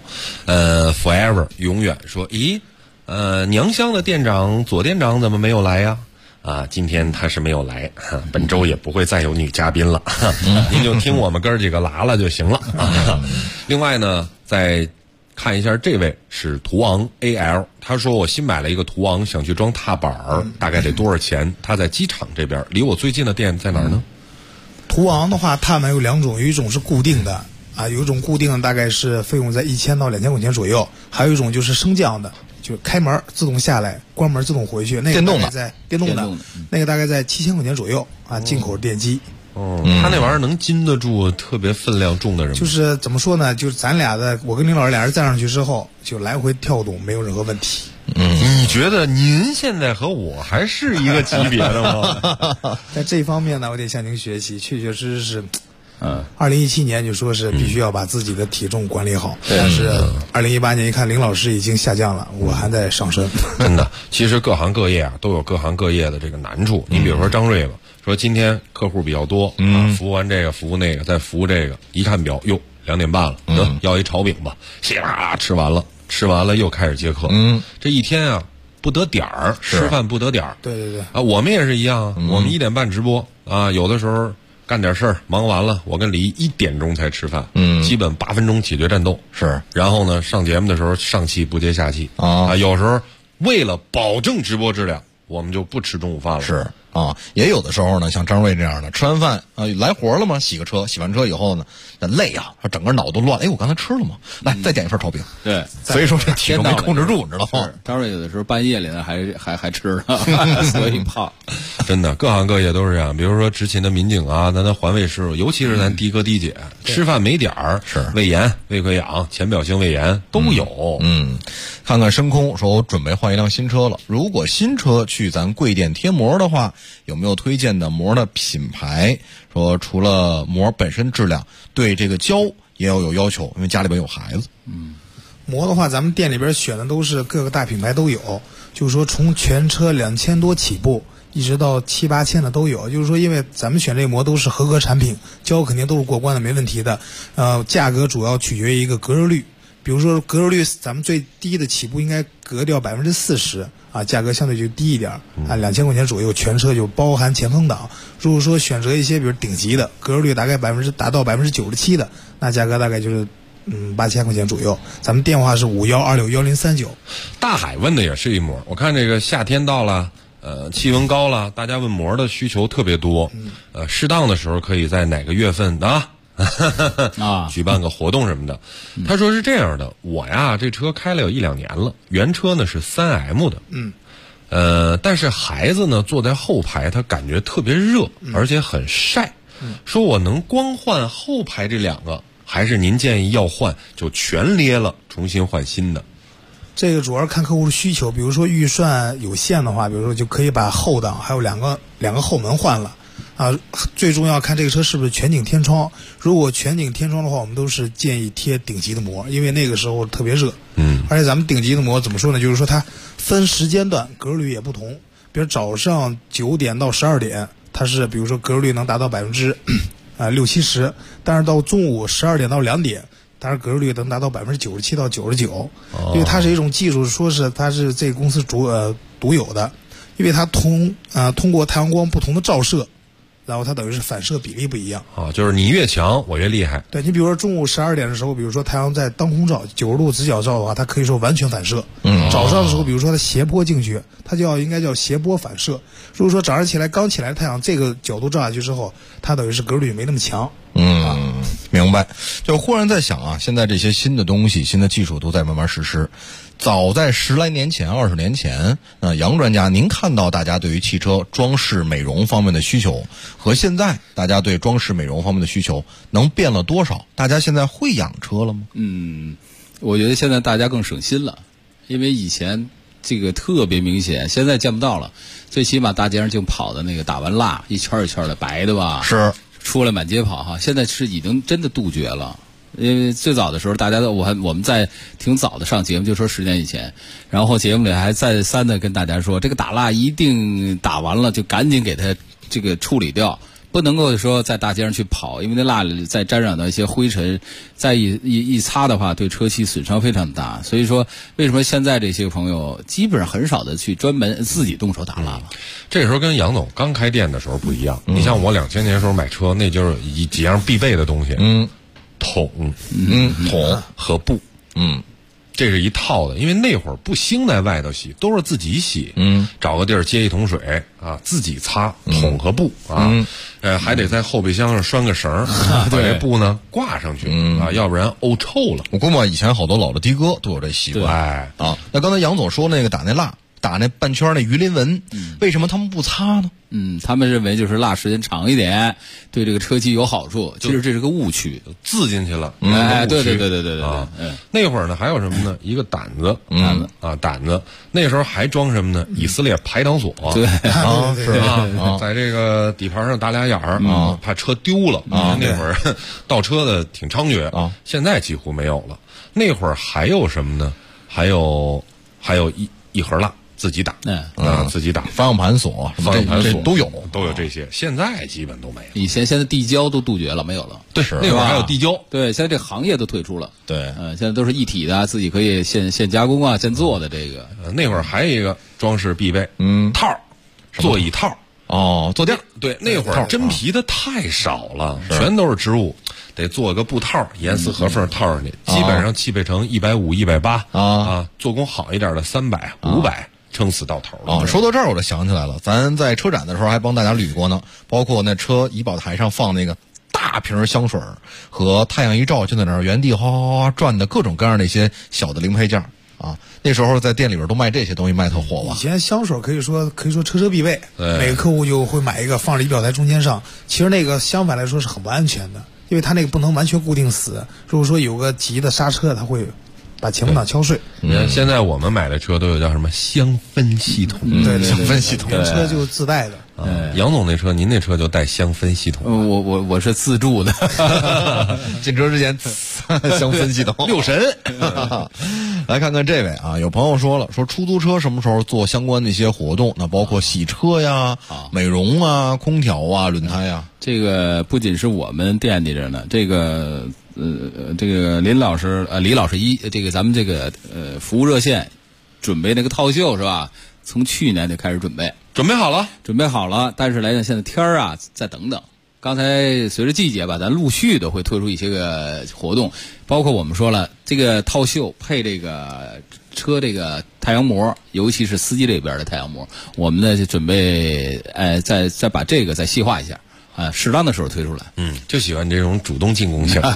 ，Forever 永远说，娘乡的左店长怎么没有来呀？今天他是没有来，本周也不会再有女嘉宾了，您就听我们哥几个拉了就行了。另外呢，再看一下，这位是途昂 AL， 他说我新买了一个途昂，想去装踏板，大概得多少钱？他在机场这边，离我最近的店在哪儿呢？ 途昂的话，踏板有2种，有一种是固定的啊，有一种固定的大概是费用在1000到2000块钱左右，还有一种就是升降的，就开门自动下来，关门自动回去，那个电动的在电动的那个大概在7000块钱左右啊，进口电机。 他那玩意儿能禁得住特别分量重的人吗？ 就是怎么说呢？就是咱俩的，我跟林老师俩人站上去之后，就来回跳动，没有任何问题。 你觉得您现在和我还是一个级别的吗？ 在这方面呢，我得向您学习，确确实实是。2017年就说是必须要把自己的体重管理好，但是2018年一看林老师已经下降了，我还在上升。 真的，其实各行各业啊都有各行各业的这个难处。你比如说张瑞吧，说今天客户比较多，服务完这个，服务那个，再服务这个，一看表，哟，2点半了，要一炒饼吧，稀啦吃完了又开始接客。这一天啊不得点儿，吃饭不得点儿。 对对对啊，我们也是一样啊，我们1点半直播啊，有的时候干点事儿，忙完了，我跟李1点钟才吃饭，基本8分钟解决战斗是。 然后呢，上节目的时候上气不接下气啊，有时候为了保证直播质量，我们就不吃中午饭了。 是啊，也有的时候呢，像张瑞这样的，吃完饭来活了吗？洗个车，洗完车以后呢，累啊，他整个脑都乱。哎，我刚才吃了吗？来，再点一份炒饼。 对， 所以说这体重没控制住，你知道吗？ 张瑞有的时候半夜里呢还吃呢，所以胖。 真的，各行各业都是这样。比如说执勤的民警啊，咱的环卫师傅，尤其是咱的哥的姐，吃饭没点儿，是胃炎、胃溃疡、浅表性胃炎都有。 看看深空说，我准备换一辆新车了。如果新车去咱贵店贴膜的话，有没有推荐的膜的品牌？说除了膜本身质量，对这个胶也要有要求，因为家里边有孩子。 膜的话，咱们店里边选的都是各个大品牌都有，就是说从全车2000多起步，一直到7、8千的都有。就是说，因为咱们选这膜都是合格产品，胶肯定都是过关的，没问题的。价格主要取决于一个隔热率。比如说隔热率，咱们最低的起步应该隔掉40%啊，价格相对就低一点啊，2000块钱左右，全车就包含前风挡。如果说选择一些比如顶级的，隔热率达到97%的，那价格大概就是8000块钱左右。咱们电话是51261039。 大海问的也是一膜，我看这个夏天到了。气温高了，大家问膜的需求特别多。适当的时候可以在哪个月份举办个活动什么的。他说是这样的，我呀这车开了有1-2年了，原车呢是3M 的。但是孩子呢坐在后排，他感觉特别热，而且很晒。说我能光换后排这2个，还是您建议要换就全裂了，重新换新的？ 这个主要是看客户的需求，比如说预算有限的话，比如说就可以把后挡还有两个后门换了啊。最重要看这个车是不是全景天窗，如果全景天窗的话，我们都是建议贴顶级的膜，因为那个时候特别热。而且咱们顶级的膜怎么说呢？就是说它分时间段，隔热率也不同。比如早上9点到12点，它是比如说隔热率能达到60-70%，但是到中午12点到2点。当然，隔热率能达到97%到99%，因为它是一种技术，说是它是这个公司独有的，因为它通过太阳光不同的照射，然后它等于是反射比例不一样。 就是你越强，我越厉害。 对，你比如说中午12点的时候，比如说太阳在当空照90度直角照的话，它可以说完全反射。早上的时候，比如说它斜坡进去，它应该叫斜坡反射。如果说早上起来刚起来的太阳这个角度照下去之后，它等于是隔热率没那么强。 明白。就忽然在想啊，现在这些新的东西、新的技术都在慢慢实施。早在10来年前、20年前，杨专家，您看到大家对于汽车装饰美容方面的需求和现在大家对装饰美容方面的需求能变了多少？大家现在会养车了吗？ 我觉得现在大家更省心了，因为以前这个特别明显，现在见不到了。最起码大街上净跑的那个打完蜡一圈一圈的白的吧， 是出来满街跑哈。现在是已经真的杜绝了。因为最早的时候，大家我们在挺早的上节目，就说10年以前，然后节目里还再三的跟大家说，这个打蜡一定打完了就赶紧给它这个处理掉，不能够说在大街上去跑，因为那蜡里再沾染到一些灰尘，再一擦的话，对车漆损伤非常大。所以说，为什么现在这些朋友基本上很少的去专门自己动手打蜡了？ 这时候跟杨总刚开店的时候不一样。你像我2000年的时候买车，那就是几样必备的东西。桶和布， 这是一套的，因为那会儿不兴在外头洗，都是自己洗。找个地儿接一桶水啊，自己擦桶和布啊，还得在后备箱上拴个绳，把这布呢挂上去啊，要不然沤臭了。 我估摸以前好多老的的哥都有这习惯。 哎啊，那刚才杨总说那个打那蜡，打那半圈那鱼鳞纹，为什么他们不擦呢？ 他们认为就是蜡时间长一点，对这个车漆有好处。其实这是个误区， 渍进去了。 哎，对啊！那会儿呢，还有什么呢？一个胆子，胆子。那时候还装什么呢？以色列排挡锁。 对啊，是吧？在这个底盘上打俩眼儿啊，怕车丢了。那会儿盗车的挺猖獗啊，现在几乎没有了。那会儿还有什么呢？还有一盒蜡。自己打，自己打方向盘锁， 方向盘锁都有这些，现在基本都没有。 以前现在地胶都杜绝了，没有了。 对，那会儿还有地胶。 对，现在这行业都退出了。 对， 现在都是一体的，自己可以现加工啊，现做的这个。 那会儿还有一个装饰必备，套，座椅套。 哦，坐垫。 对，那会儿真皮的太少了，全都是织物，得做个布套，严丝合缝套上去，基本上汽配成150、180啊，做工好一点的300、500。撑死到头了说到这儿我就想起来了，咱在车展的时候还帮大家捋过呢，包括那车仪表台上放那个大瓶香水和太阳一照就在那儿原地哗哗哗转的各种各样的一些小的零配件啊。那时候在店里边都卖这些东西，卖特火吧。 以前香水可以说车必备，每个客户就会买一个放在仪表台中间上。其实那个相反来说是很不安全的，因为它那个不能完全固定死，如果说有个急的刹车，它会把前风挡敲碎。 你看现在我们买的车都有叫什么香氛系统， 对， 香氛系统， 原车就自带的。 杨总那车，您那车就带香氛系统？ 我是自助的， 进车之前香氛系统。 六神， 来看看这位啊，有朋友说了，说出租车什么时候做相关的一些活动？那包括洗车呀、美容啊、空调啊、轮胎啊。 这个不仅是我们惦记着呢，这个李老师这个咱们这个服务热线准备那个套袖是吧？从去年就开始准备好了，但是来讲现在天儿啊，再等等。刚才随着季节吧，咱陆续的会推出一些个活动，包括我们说了，这个套袖配这个车这个太阳膜，尤其是司机这边的太阳膜，我们呢就准备再把这个再细化一下。适当的时候推出来。 就喜欢这种主动进攻性。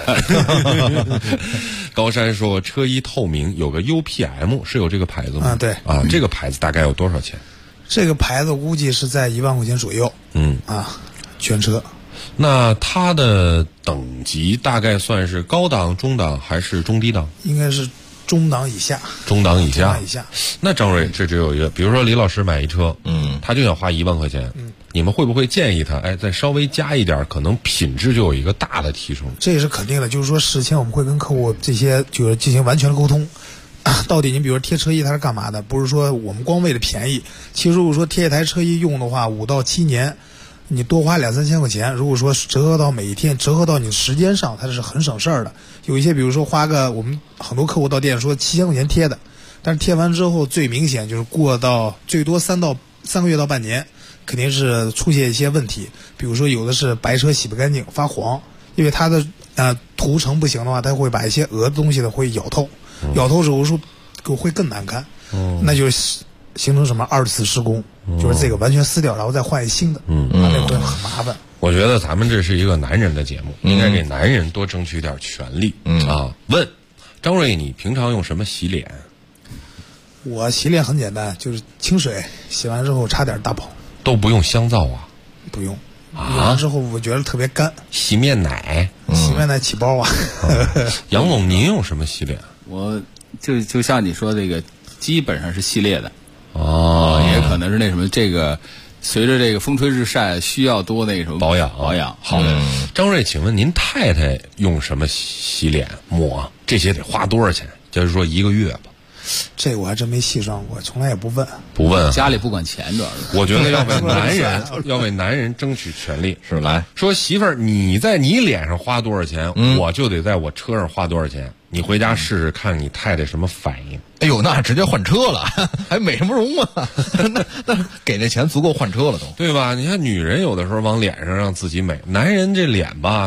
高山说车衣透明，有个 UPM 是有这个牌子吗？ 对这个牌子大概有多少钱？ 这个牌子估计是在1万块钱左右。全车。 那它的等级大概算是高档、中档还是中低档？ 应该是中档以下。 中档以下。那张瑞，这只有一个，比如说李老师买一车，他就想花1万块钱，你们会不会建议他，再稍微加一点，可能品质就有一个大的提升？ 这也是肯定的，就是说事前我们会跟客户这些就是进行完全的沟通。到底你比如说贴车衣它是干嘛的？不是说我们光为了便宜，其实如果说贴一台车衣用的话，5到7年。你多花2-3千块钱，如果说折合到每一天，折合到你时间上，它是很省事儿的。有一些比如说我们很多客户到店说7000块钱贴的，但是贴完之后最明显就是过到最多3个月到半年，肯定是出现一些问题。比如说有的是白车洗不干净发黄，因为它的涂层不行的话，它会把一些鹅的东西的会咬透，咬透之后说会更难看，那就是形成什么2次施工。就是这个完全撕掉，然后再换一新的，那会很麻烦。 我觉得咱们这是一个男人的节目，应该给男人多争取点权利。问张瑞，你平常用什么洗脸？ 我洗脸很简单，就是清水，洗完之后擦点大宝。 都不用香皂啊？ 不用。用完之后我觉得特别干。 洗面奶？ 洗面奶起包啊。 杨总，您用什么洗脸？ 我就像你说这个，基本上是系列的。也可能是那什么，这个随着这个风吹日晒，需要多那什么保养。 好， 张瑞，请问您太太用什么洗脸抹？这些得花多少钱？就是说1个月吧。 这我还真没细算过，从来也不问。 不问， 家里不管钱，主要是。 我觉得要为男人争取权利。是来说媳妇儿，你在你脸上花多少钱，我就得在我车上花多少钱。你回家试试看你太太什么反应。 哎呦，那直接换车了，还美什么容啊？那给这钱足够换车了都， 对吧？你看女人有的时候往脸上让自己美，男人这脸吧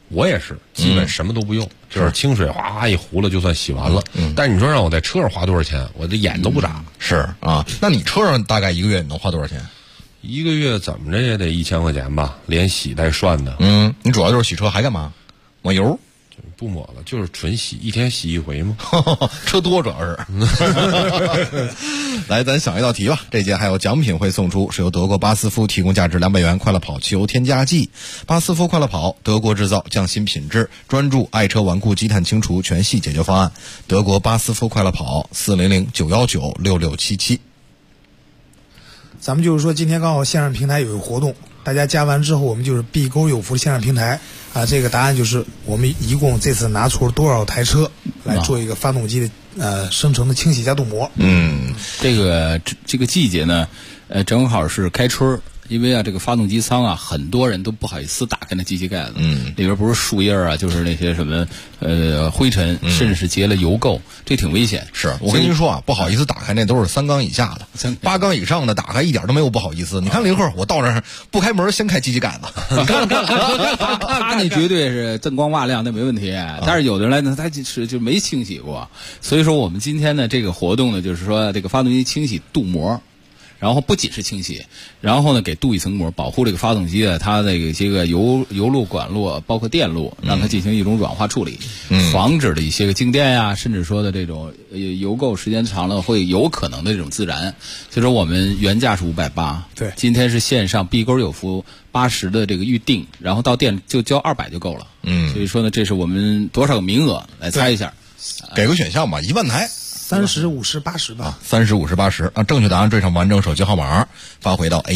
我也是，基本什么都不用，就是清水哗哗一糊了就算洗完了。但是你说让我在车上花多少钱，我的眼都不眨。 是啊，那你车上大概一个月你能花多少钱？ 一个月怎么着也得1000块钱吧，连洗带涮的。 你主要就是洗车，还干嘛？抹油？ 不抹了，就是纯洗，一天洗一回嘛。 车多主要是。来，咱想一道题吧。这节还有奖品会送出，是由德国巴斯夫提供价值200元快乐跑汽油添加剂。巴斯夫快乐跑，德国制造，匠心品质，专注爱车顽固积碳清除全系解决方案。德国巴斯夫快乐跑，400-919-6677。 咱们就是说，今天刚好线上平台有一个活动，大家加完之后，我们就是必沟有福线上平台啊。这个答案就是我们一共这次拿出了多少台车来做一个发动机的生成的清洗加镀膜。 这个季节呢，正好是开春。因为啊，这个发动机舱啊，很多人都不好意思打开那机器盖子，里边不是树叶啊，就是那些什么灰尘，甚至是结了油垢，这挺危险。 是我跟您说啊，不好意思打开那都是3缸以下的，8缸以上的打开一点都没有不好意思。你看林鹤，我到那儿不开门，先开机器盖子， 他那绝对是锃光瓦亮，那没问题。但是有的人来呢，他就没清洗过，所以说我们今天呢这个活动呢，就是说这个发动机清洗镀膜。然后不仅是清洗，然后呢给镀一层膜，保护这个发动机啊，它的一些个油路、管路，包括电路，让它进行一种软化处理，防止的一些个静电呀，甚至说的这种油垢时间长了会有可能的这种自燃。所以说我们原价是580， 对， 今天是线上必沟有福80的这个预定，然后到店就交200就够了。所以说呢，这是我们多少个名额来猜一下， 给个选项吧，1万台。 30、50、80吧。 30、50、80啊！正确答案缀上完整手机号码，发回到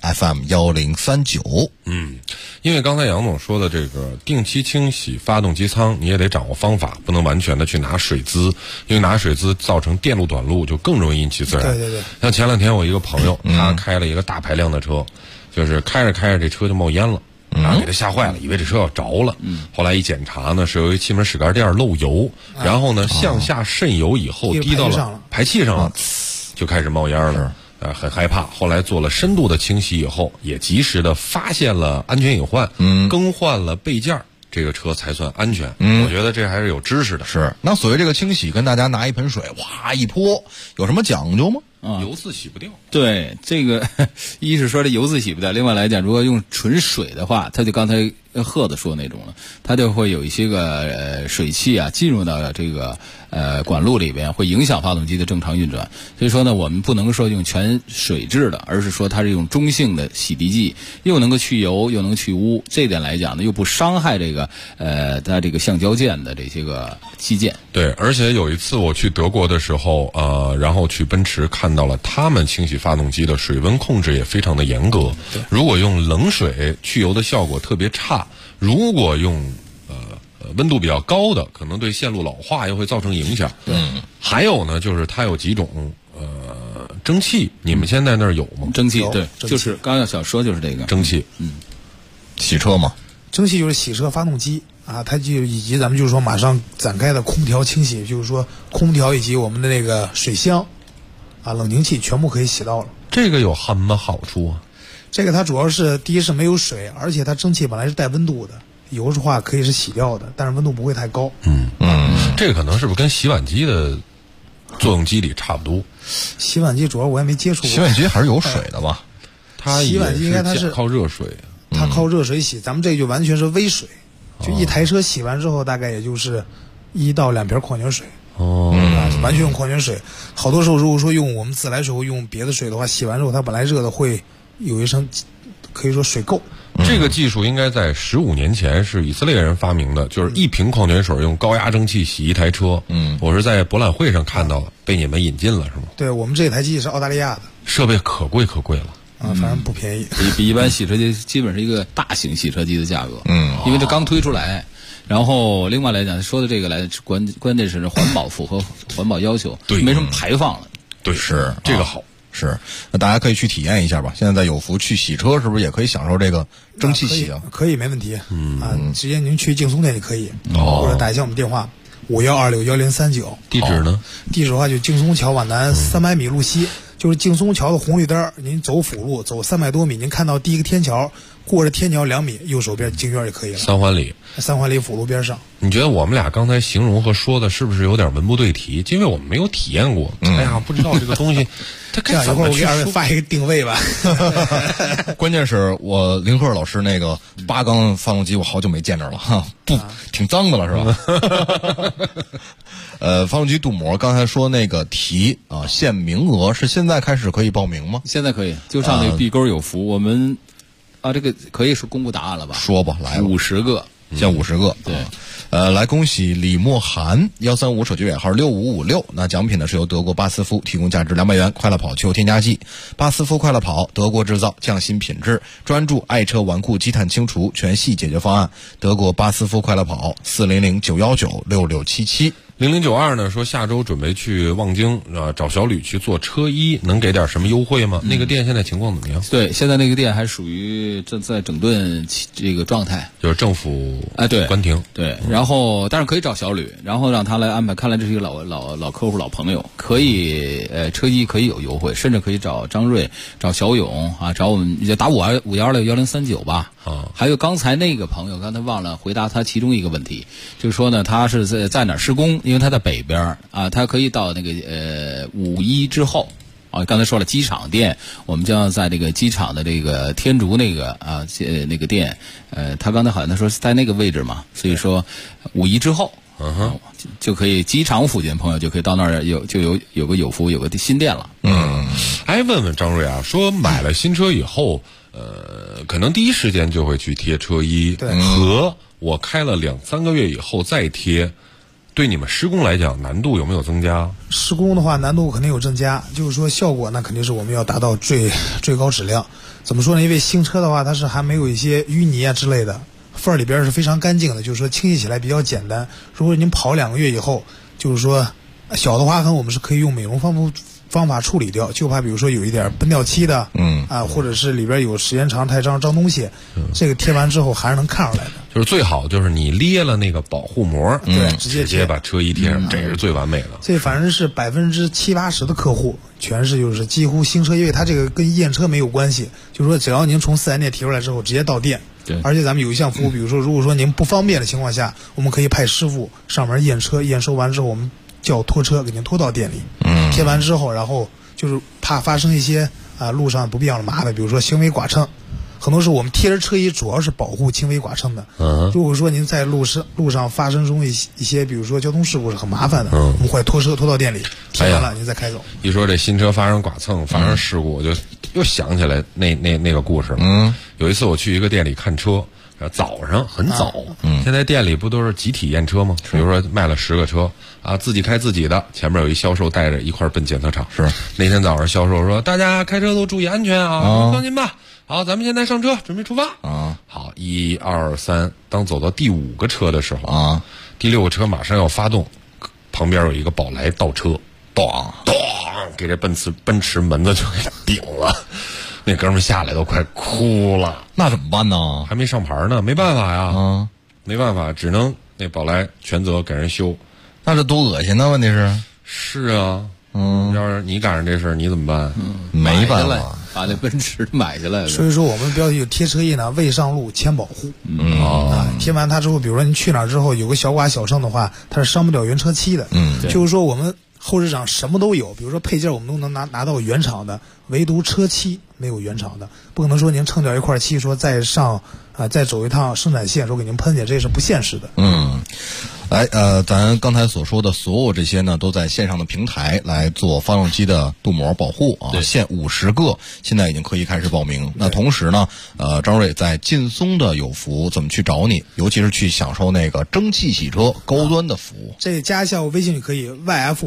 ACFM1039。 因为刚才杨总说的这个定期清洗发动机舱，你也得掌握方法，不能完全的去拿水滋，因为拿水滋造成电路短路，就更容易引起自燃。 对。 像前2天我一个朋友，他开了一个大排量的车，就是开着开着这车就冒烟了。然后给他吓坏了，以为这车要着了。后来一检查呢，是由于气门室盖垫漏油，然后呢向下渗油以后滴到了排气上了，就开始冒烟了。很害怕。后来做了深度的清洗以后，也及时的发现了安全隐患，更换了备件，这个车才算安全。我觉得这还是有知识的。 是。那所谓这个清洗，跟大家拿一盆水哇一泼，有什么讲究吗？ 油渍洗不掉。 对，这个一是说这油渍洗不掉，另外来讲，如果用纯水的话，它就刚才贺子说那种了，它就会有一些个水汽啊进入到这个管路里边，会影响发动机的正常运转。所以说呢，我们不能说用全水质的，而是说它是用中性的洗涤剂，又能够去油又能去污，这点来讲呢，又不伤害这个它这个橡胶件的这些个器件。 对，而且有一次我去德国的时候，然后去奔驰看到了他们清洗发动机的水温控制也非常的严格。如果用冷水去油的效果特别差，如果用温度比较高的，可能对线路老化又会造成影响。还有呢，就是它有几种蒸汽，你们现在那儿有吗？ 蒸汽，对，就是刚要想说就是这个蒸汽。 洗车嘛， 蒸汽就是洗车发动机啊，它就以及咱们就是说马上展开的空调清洗，就是说空调以及我们的那个水箱啊、冷凝器全部可以洗到了。 这个有什么好处啊？ 这个它主要是第一是没有水，而且它蒸汽本来是带温度的，油的话可以是洗掉的，但是温度不会太高。 这个可能是不是跟洗碗机的作用机理差不多？ 洗碗机主要我也没接触过。 洗碗机还是有水的吧？ 它洗碗机应该它是靠热水， 它靠热水洗，咱们这就完全是微水，就一台车洗完之后大概也就是1到2瓶矿泉水。完全用矿泉水。好多时候如果说用我们自来水或用别的水的话，洗完之后它本来热的会有一层可以说水垢。 这个技术应该在15年前是以色列人发明的，就是1瓶矿泉水用高压蒸汽洗一台车。我是在博览会上看到了，被你们引进了是吗？ 对，我们这台机是澳大利亚的， 设备可贵了。 反正不便宜， 比一般洗车机基本是一个大型洗车机的价格。因为这刚推出来。然后另外来讲，说的这个来关键是环保，符合环保要求， 对， 没什么排放了。 对， 是这个好。 是，那大家可以去体验一下吧。现在在有福去洗车，是不是也可以享受这个蒸汽洗啊？ 可以，没问题。直接您去劲松店就可以，或者打一下我们电话51261039。 地址呢？ 地址的话就劲松桥往南300米路西， 就是劲松桥的红绿灯，您走辅路走300多米，您看到第一个天桥，过着天桥2米，右手边京苑就可以了。 3环里辅路边上。 你觉得我们俩刚才形容和说的是不是有点文不对题？因为我们没有体验过，哎呀，不知道这个东西它该怎么去。 一会儿我给2位发一个定位吧。 关键是我林鹤老师那个8缸发动机我好久没见着了哈，不挺脏的了是吧？发动机镀膜，刚才说那个题啊，限名额是现在开始可以报名吗？ 现在可以，就上那个碧沟有福，我们这个可以是公布答案了吧？ 说吧，来 50个， 限50个。 对。 来恭喜李莫涵135手机尾号6556，那奖品呢是由德国巴斯夫提供价值200元快乐跑球添加剂。巴斯夫快乐跑，德国制造，匠心品质，专注爱车顽固积碳清除全系解决方案。德国巴斯夫快乐跑，400-919-6677。 0092呢说下周准备去望京找小吕去做车衣，能给点什么优惠吗？那个店现在情况怎么样？ 对，现在那个店还属于正在整顿这个状态， 就是政府对关停。 对，然后但是可以找小吕，然后让他来安排。看来这是一个老客户、老朋友，可以车衣可以有优惠，甚至可以找张瑞、找小勇啊，找我们打512-1039吧。还有刚才那个朋友，刚才忘了回答他其中一个问题，就是说呢，他是在哪儿施工？因为他在北边啊，他可以到那个5·1之后啊。刚才说了机场店，我们将在这个机场的这个天竺那个那个店，他刚才好像他说是在那个位置嘛，所以说5·1之后，就可以机场附近的朋友就可以到那儿有个有福有个新店了。 问问张瑞啊，说买了新车以后。可能第一时间就会去贴车衣，和我开了2-3个月以后再贴，对你们施工来讲难度有没有增加？ 施工的话难度肯定有增加，就是说效果那肯定是我们要达到最高质量。怎么说呢？因为新车的话它是还没有一些淤泥啊之类的，缝儿里边是非常干净的，就是说清洗起来比较简单。如果您跑2个月以后，就是说小的划痕我们是可以用美容方法处理掉，就怕比如说有一点崩掉漆的，或者是里边有时间长太脏东西，这个贴完之后还是能看出来的。 就是最好就是你裂了那个保护膜， 对， 直接把车衣贴上，这是最完美的。 这反正是70-80%的客户全是就是几乎新车，因为它这个跟验车没有关系，就是说只要您从4S店提出来之后直接到店。 对， 而且咱们有一项服务，比如说如果说您不方便的情况下，我们可以派师傅上门验车，验收完之后我们叫拖车给您拖到店里，贴完之后，然后就是怕发生一些路上不必要的麻烦，比如说轻微剐蹭，很多时候我们贴着车衣主要是保护轻微剐蹭的。如果说您在路上发生中一些比如说交通事故是很麻烦的，我们会拖车拖到店里，贴完了您再开走。 一说这新车发生剐蹭发生事故，我就又想起来那个故事了。有一次我去一个店里看车，早上很早，现在店里不都是集体验车吗？比如说卖了10个车啊，自己开自己的，前面有一销售带着一块奔检测场。是那天早上销售说，大家开车都注意安全啊，放心吧。好，咱们现在上车，准备出发啊。好，1、2、3，当走到第5个车的时候啊，第6个车马上要发动，旁边有一个宝来倒车，咚，给这奔驰门子就给顶了。那哥们下来都快哭了， 那怎么办呢？ 还没上牌呢，没办法呀，没办法，只能那宝来全责给人修。 那这多恶心呢？问题是啊，要是你赶上这事儿，你怎么办？ 没办法， 把那奔驰买下来了。 所以说我们标题有贴车衣呢，未上路先保护。贴完它之后，比如说你去哪儿之后有个小剐小蹭的话，它是伤不了原车漆的。就是说我们后市场什么都有，比如说配件我们都能拿到原厂的，唯独车漆没有原厂的，不可能说您蹭掉一块漆说再上再走一趟生产线说给您喷去，这是不现实的。 咱刚才所说的所有这些呢，都在线上的平台来做发动机的镀膜保护啊，限50个，现在已经可以开始报名。那同时呢，张瑞在劲松的有福怎么去找你？尤其是去享受那个蒸汽洗车高端的服务。 这加一下我微信就可以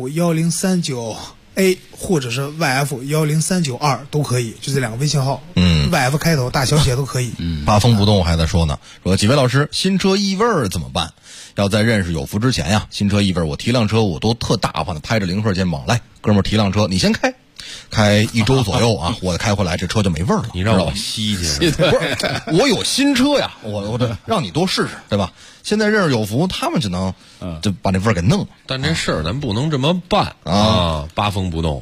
YF1039A 或者是 YF10392都可以，就这2个微信号。YF 开头大小写都可以。 八风不动还在说呢，说几位老师，新车异味怎么办？要在认识有福之前呀，新车异味我提辆车我都特大方的拍着林鹤肩膀，来哥们儿提辆车你先开1周左右啊，我开回来这车就没味儿了。 你让我吸去， 不是我有新车呀，我这让你多试试，对吧？现在认识有福，他们只能就把这味儿给弄了。 但这事儿咱不能这么办啊！八风不动，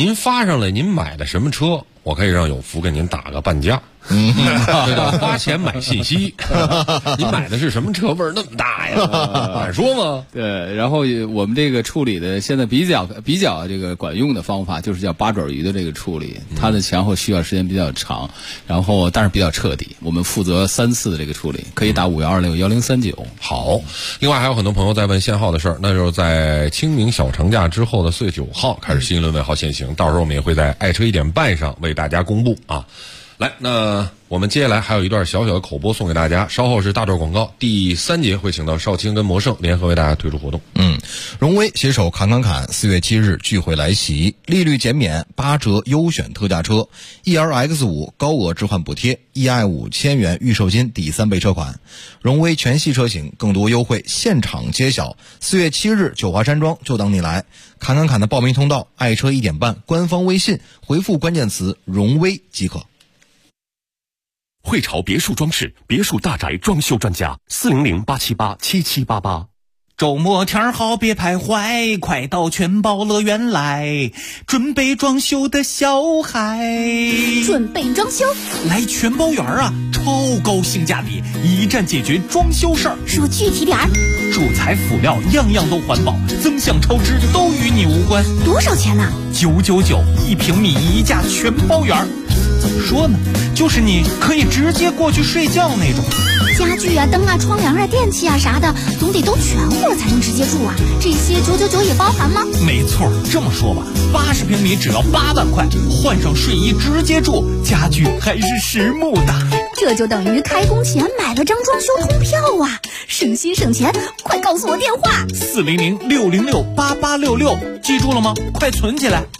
您发上来您买的什么车，我可以让有福给您打个半价。这叫花钱买信息。你买的是什么车？味儿那么大呀？敢说吗？ 对，然后我们这个处理的现在比较这个管用的方法，就是叫八爪鱼的这个处理，它的前后需要时间比较长，然后但是比较彻底。我们负责3次的这个处理，可以打51261039。 好，另外还有很多朋友在问限号的事儿，那就是在清明小长假之后的4月9号开始新一轮问号限行，到时候我们也会在爱车1点半上为大家公布啊。来，那我们接下来还有一段小小的口播送给大家，稍后是大段广告，第3节会请到少卿跟魔圣联合为大家推出活动。 荣威携手侃4月7日聚会来袭，利率减免8折优选特价车 ERX5 高额置换补贴15000元预售金第3倍车款，荣威全系车型更多优惠现场揭晓，4月7日九华山庄就等你来。侃的报名通道爱车1点半官方微信回复关键词荣威即可。 汇潮别墅装饰，别墅大宅装修专家，400-878-7788。 周末天好别徘徊，快到全宝乐园来，准备装修的小孩。 准备装修？ 来全宝园啊，超高性价比，一站解决装修事儿。 说具体点儿。 主材辅料样样都环保，增项超支都与你无关。 多少钱呢 ？999一平米一价全包园。怎么说呢？就是你可以直接过去睡觉那种。 家具啊、灯啊、窗帘啊、电器啊啥的，总得都全乎才能直接住啊。这些999也包含吗？ 没错，这么说吧，80平米只要8万块，换上睡衣直接住，家具还是实木的。 这就等于开工前买了张装修通票啊！省心省钱，快告诉我电话 ：400-606-8866，记住了吗？快存起来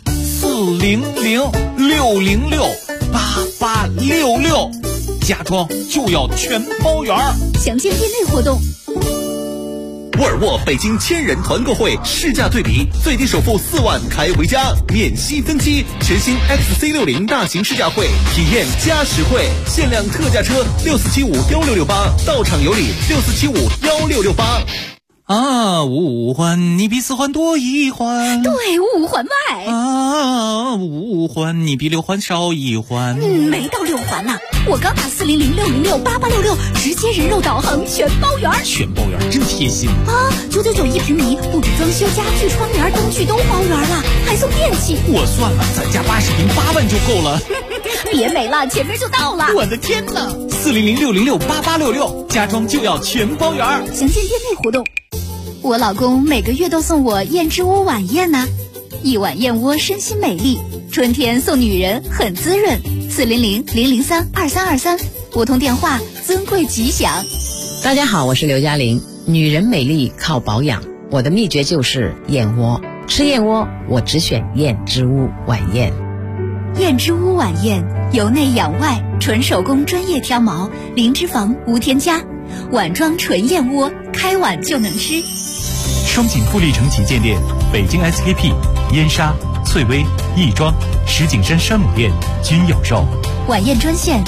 ，400-606-8866，家装就要全包圆。 详见店内活动。 沃尔沃北京1000人团购会试驾对比，最低首付4万开回家，免息分期。全新 XC60 大型试驾会，体验加实惠，限量特价车64751668，到场有礼64751668。 啊，五环你比4环多1环， 对，5环外。 啊，5环你比6环少1环。 没到6环呢，我刚打400-606-8866，直接人肉导航全包圆。 全包圆真贴心啊！999一平米，不止装修，家具、窗帘、灯具都包圆了，还送电器。 我算了，咱家80平8万就够了。 别美了，前面就到了。 我的天哪！400-606-8866，家装就要全包圆。 详见店内活动。我老公每个月都送我燕之屋晚宴呢，一碗燕窝身心美丽，春天送女人很滋润。400-003-2323，拨通电话，尊贵吉祥。 大家好，我是刘嘉玲。女人美丽靠保养，我的秘诀就是燕窝。吃燕窝，我只选燕之屋晚宴。 燕之屋晚宴，由内养外，纯手工专业挑毛，零脂肪无添加，碗装纯燕窝，开碗就能吃。 双井富力城旗舰店、北京 SKP、燕莎、翠微、亦庄、石景山山姆店均有售。 晚宴专线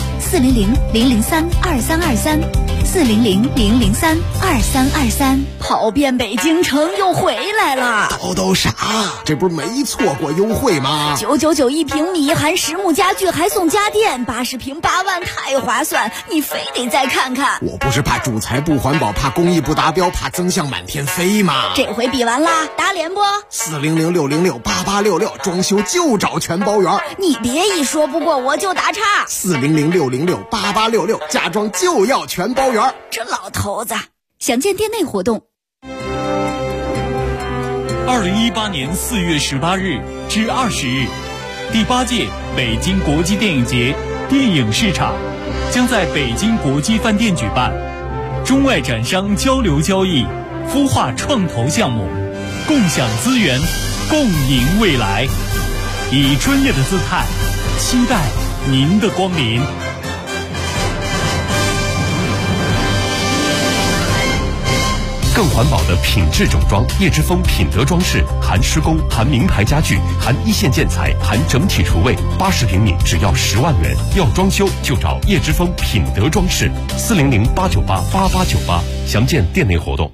400-003-2323，400-003-2323。跑遍北京城又回来了。 都啥？这不是没错过优惠吗 ？999一平米，含实木家具，还送家电，80平8万，太划算！你非得再看看。 我不是怕主材不环保，怕工艺不达标，怕增项满天飞吗？ 这回比完啦，打脸不 ？400-606-8866，装修就找全包圆。 你别一说不过我就打岔。 400-606-8866，家装就要全包圆。 这老头子，详见店内活动。 2018年4月18日至20日，第8届北京国际电影节电影市场将在北京国际饭店举办，中外展商交流交易，孵化创投项目，共享资源，共赢未来。以专业的姿态，期待您的光临。 更环保的品质整装，叶之峰品德装饰，含施工，含名牌家具，含一线建材，含整体厨卫，80平米只要10万元。要装修就找叶之峰品德装饰，400-898-8898，详见店内活动。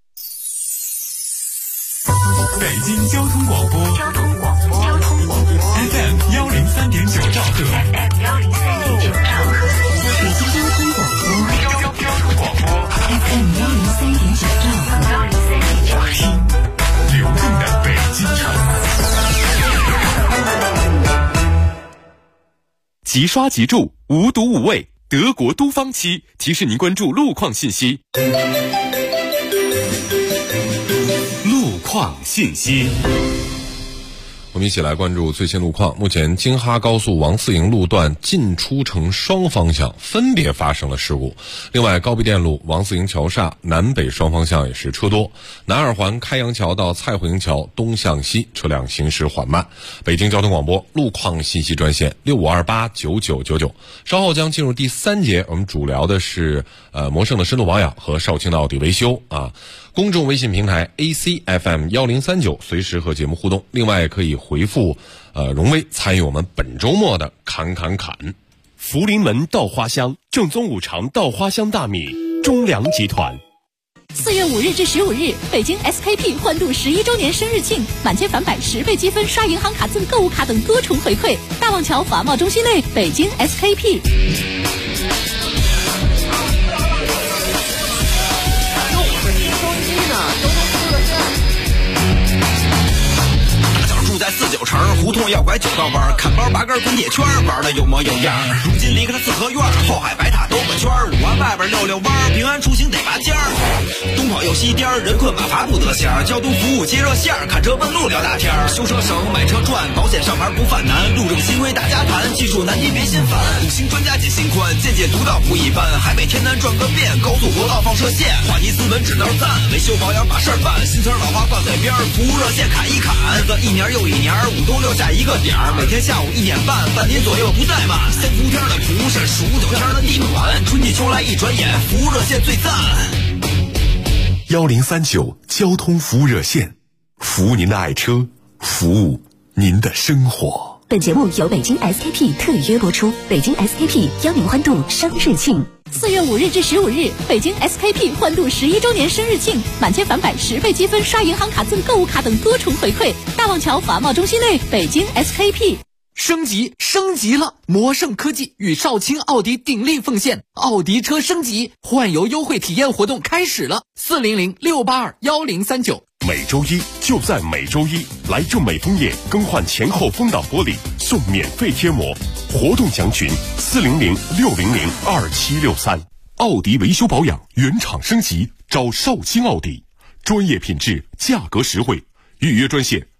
北京交通广播 9兆赫 FM 103.9兆赫，北京交通广播， 交通广播 FM 103.9兆赫， 流动的北京城。即刷即住，无毒无味，德国都方漆提示您关注路况信息。路况信息。 我们一起来关注最新路况。目前京哈高速王四营路段进出城双方向分别发生了事故。另外，高碑店路王四营桥下南北双方向也是车多。南二环开阳桥到蔡慧营桥东向西车辆行驶缓慢。北京交通广播路况信息专线65289999。稍后将进入第3节，我们主聊的是摩胜的深度保养和少卿的奥迪维修啊。公众微信平台 ACFM1039，随时和节目互动。另外可以回复荣威参与我们本周末的侃。 福临门稻花香，正宗五常稻花香大米，中粮集团。 4月5日至15日，北京 SKP 欢度11周年生日庆，满千返百10倍积分，刷银行卡赠购物卡等多重回馈。大望桥华贸中心内，北京 SKP。 在49城胡同要拐9道弯，看包拔根滚铁圈，玩的有模有样。如今离开了四合院，后海白塔兜个圈，5环外边溜弯，平安出行得拔尖儿。东跑又西颠，人困马乏不得闲。交通服务接热线，看车问路聊大天。修车省，买车赚，保险上牌不犯难。路政新规大家谈，技术难题别心烦。5星专家解心宽，见解独到不一般。海北天南转个遍，高速国道放射线，话题资本指道赞，维修保养把事儿办。新词老话挂嘴边，服务热线砍一砍。一年又一年，5都留下一个点儿，每天下午1点半，半年左右不怠慢。3伏天的蒲是数9天的地暖，春季秋来一转眼，服务热线最赞。 1039交通服务热线，服务您的爱车，服务您的生活。 本节目由北京 SKP 特约播出，北京 SKP 邀您欢度生日庆。4月5日至15日，北京 SKP 欢度11周年生日庆，满千返百10倍积分，刷银行卡赠购物卡等多重回馈。大望桥华贸中心内，北京 SKP。 升级了！摩胜科技与少卿奥迪鼎力奉献，奥迪车升级换油优惠体验活动开始了，400-682-1039。 每周一就在每周一，来正美枫叶更换前后风挡玻璃送免费贴膜，活动详询400-600-2763。奥迪维修保养原厂升级，找少卿奥迪，专业品质，价格实惠，预约专线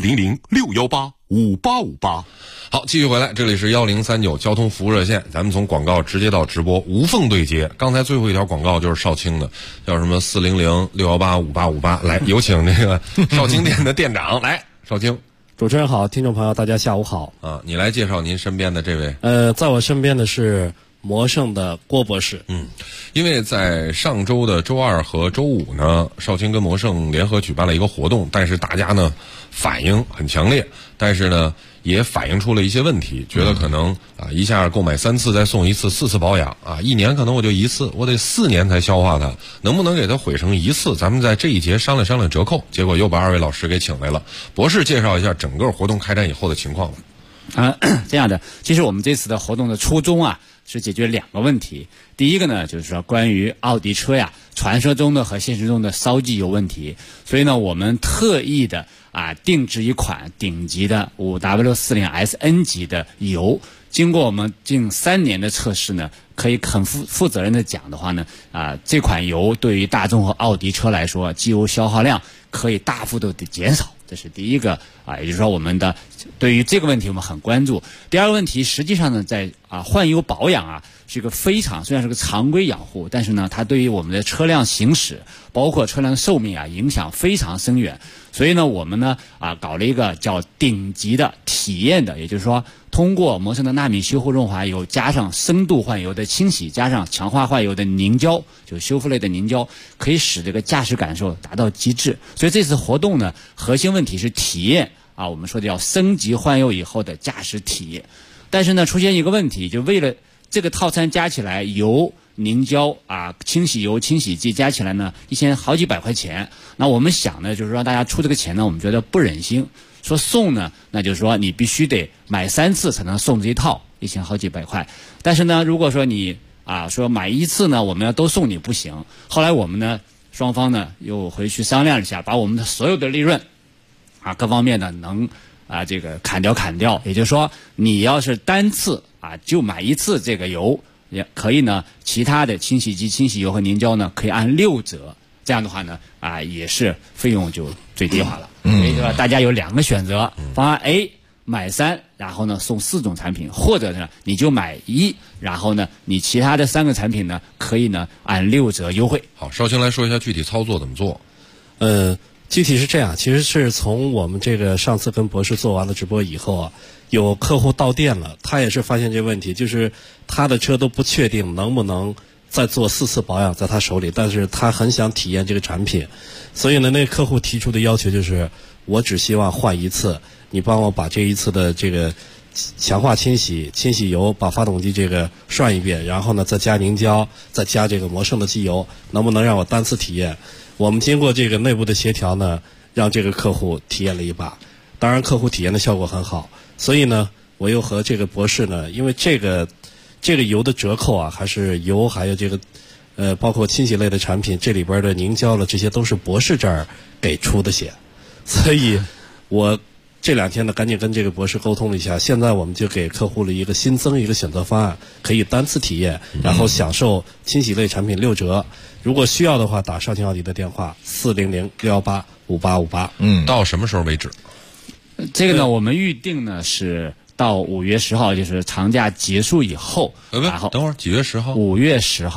400-618-5858。 好，继续回来，这里是1039交通服务热线，咱们从广告直接到直播，无缝对接。刚才最后一条广告就是少卿的，叫什么400-618-5858。来，有请这个少卿店的店长来，少卿。 主持人好，听众朋友大家下午好。 啊，你来介绍您身边的这位。 在我身边的是摩胜的郭博士。 因为在上周的周2和周5呢，少卿跟摩胜联合举办了一个活动，但是大家呢反应很强烈，但是呢也反映出了一些问题，觉得可能一下购买3次再送1次，4次保养啊，1年可能我就1次，我得4年才消化它，能不能给它毁成1次？咱们在这一节商量商量折扣。结果又把2位老师给请来了，博士介绍一下整个活动开展以后的情况吧。 这样的，其实我们这次的活动的初衷啊，是解决2个问题。第一个呢，就是说关于奥迪车呀，传说中的和现实中的烧机油问题，所以呢，我们特意的定制一款顶级的5W40SN 级的油。经过我们近3年的测试呢，可以很负责任的讲的话呢，这款油对于大众和奥迪车来说，机油消耗量可以大幅度的减少。这是第一个也就是说我们的对于这个问题我们很关注。第二个问题，实际上呢，在换油保养是一个虽然是个常规养护，但是呢，它对于我们的车辆行驶，包括车辆寿命影响非常深远。所以呢，我们呢搞了一个叫顶级的体验的，也就是说，通过摩胜的纳米修护润滑油，加上深度换油的清洗，加上强化换油的凝胶，就修复类的凝胶，可以使这个驾驶感受达到极致。所以这次活动呢，核心问题是体验我们说的叫升级换油以后的驾驶体验。但是呢，出现一个问题，就为了这个套餐加起来油、凝胶啊、清洗油、清洗剂加起来呢好几百块钱。那我们想呢，就是让大家出这个钱呢，我们觉得不忍心说送呢，那就是说你必须得买3次才能送这一套，1000好几百块。但是呢，如果说你说买1次呢，我们要都送你不行。后来我们呢，双方呢又回去商量一下，把我们的所有的利润各方面呢能这个砍掉，也就是说你要是单次就买1次这个油也可以呢，其他的清洗剂、清洗油和凝胶呢可以按6折，这样的话呢也是费用就最低化了。所以说大家有2个选择，方案 A 买3，然后呢送4种产品，或者呢你就买1，然后呢你其他的3个产品呢可以呢按6折优惠。 好，绍兴来说一下具体操作怎么做。 具体是这样，其实是从我们这个上次跟博士做完了直播以后有客户到店了，他也是发现这个问题，就是他的车都不确定能不能再做4次保养在他手里，但是他很想体验这个产品，所以呢那个客户提出的要求就是我只希望换1次，你帮我把这1次的这个强化清洗油把发动机这个涮一遍，然后呢再加凝胶，再加这个摩胜的机油，能不能让我单次体验？我们经过这个内部的协调呢，让这个客户体验了一把，当然客户体验的效果很好，所以呢我又和这个博士呢，因为这个油的折扣还是油还有这个包括清洗类的产品，这里边的凝胶了，这些都是博士这儿给出的险，所以我这2天呢赶紧跟这个博士沟通了一下，现在我们就给客户了一个新增一个选择方案，可以单次体验，然后享受清洗类产品6折。如果需要的话，打绍兴奥迪的电话400-618-5858。 到什么时候为止？ 这个呢，我们预定呢是到5月10号，就是长假结束以后。然后等会儿几月10号 ？5月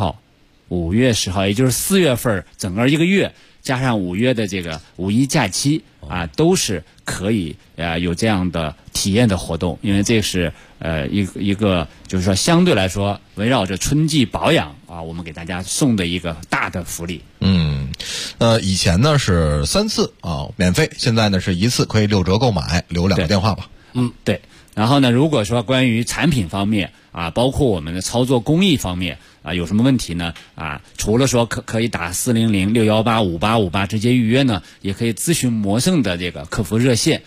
10号，也就是4月份整个1个月，加上5月的这个5一假期都是可以有这样的体验的活动，因为这是一个就是说相对来说围绕着春季保养我们给大家送的一个大的福利。 以前呢是3次免费，现在呢是1次可以6折购买，留2个电话吧。 对。然后呢，如果说关于产品方面包括我们的操作工艺方面有什么问题呢除了说可以打400-618-5858直接预约呢，也可以咨询摩胜的这个客服热线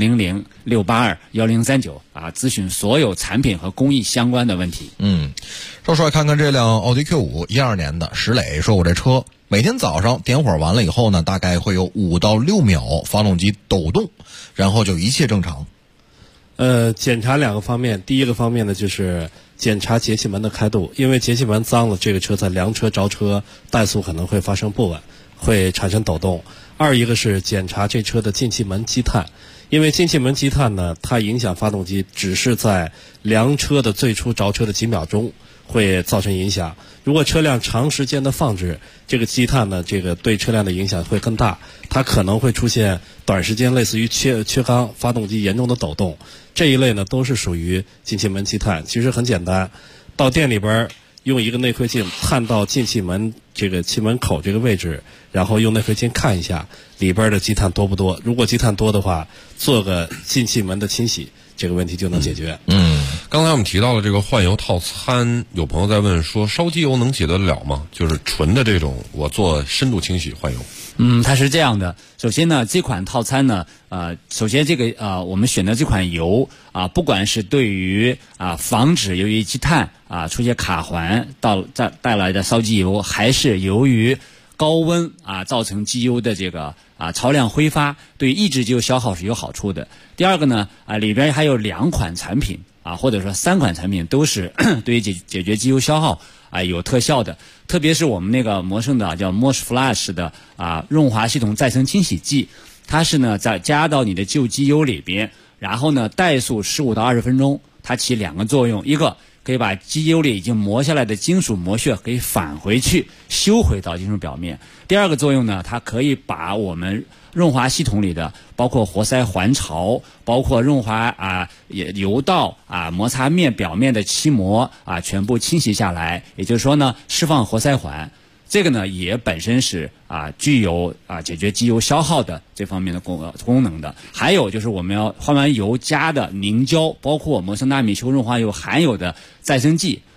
400-682-1039咨询所有产品和工艺相关的问题。 说出来看看这辆奥迪 Q5 12年的石磊说，我这车每天早上点火完了以后呢，大概会有5到6秒发动机抖动，然后就一切正常。 检查2个方面，第一个方面呢就是检查节气门的开度，因为节气门脏了，这个车在凉车着车怠速可能会发生不稳，会产生抖动。一个是检查这车的进气门积碳，因为进气门积碳呢，它影响发动机只是在凉车的最初着车的几秒钟会造成影响，如果车辆长时间的放置，这个积碳呢，这个对车辆的影响会更大，它可能会出现短时间类似于缺缸，发动机严重的抖动，这一类呢都是属于进气门积碳。其实很简单，到店里边用一个内窥镜探到进气门这个气门口这个位置，然后用内窥镜看一下里边的积碳多不多，如果积碳多的话，做个进气门的清洗，这个问题就能解决。 刚才我们提到了这个换油套餐，有朋友在问说烧机油能解得了吗？就是纯的这种我做深度清洗换油。 它是这样的，首先呢，这款套餐呢，首先这个我们选的这款油不管是对于防止由于积碳出现卡环带来的烧机油，还是由于高温造成机油的这个超量挥发，对抑制机油消耗是有好处的。第二个呢里边还有2款产品或者说3款产品都是对于解决机油消耗有特效的，特别是我们那个摩胜的叫 Mosh Flash 的润滑系统再生清洗剂，它是呢再加到你的旧机油里边，然后呢怠速15到20分钟，它起2个作用，一个可以把机油里已经磨下来的金属磨屑给返回去修回到金属表面。第二个作用呢，它可以把我们润滑系统里的包括活塞环槽，包括润滑油道摩擦面表面的漆膜全部清洗下来，也就是说呢释放活塞环。这个呢也本身是具有解决机油消耗的这方面的功能的。还有就是我们要换完油加的凝胶，包括摩胜纳米修润滑油含有的再生剂，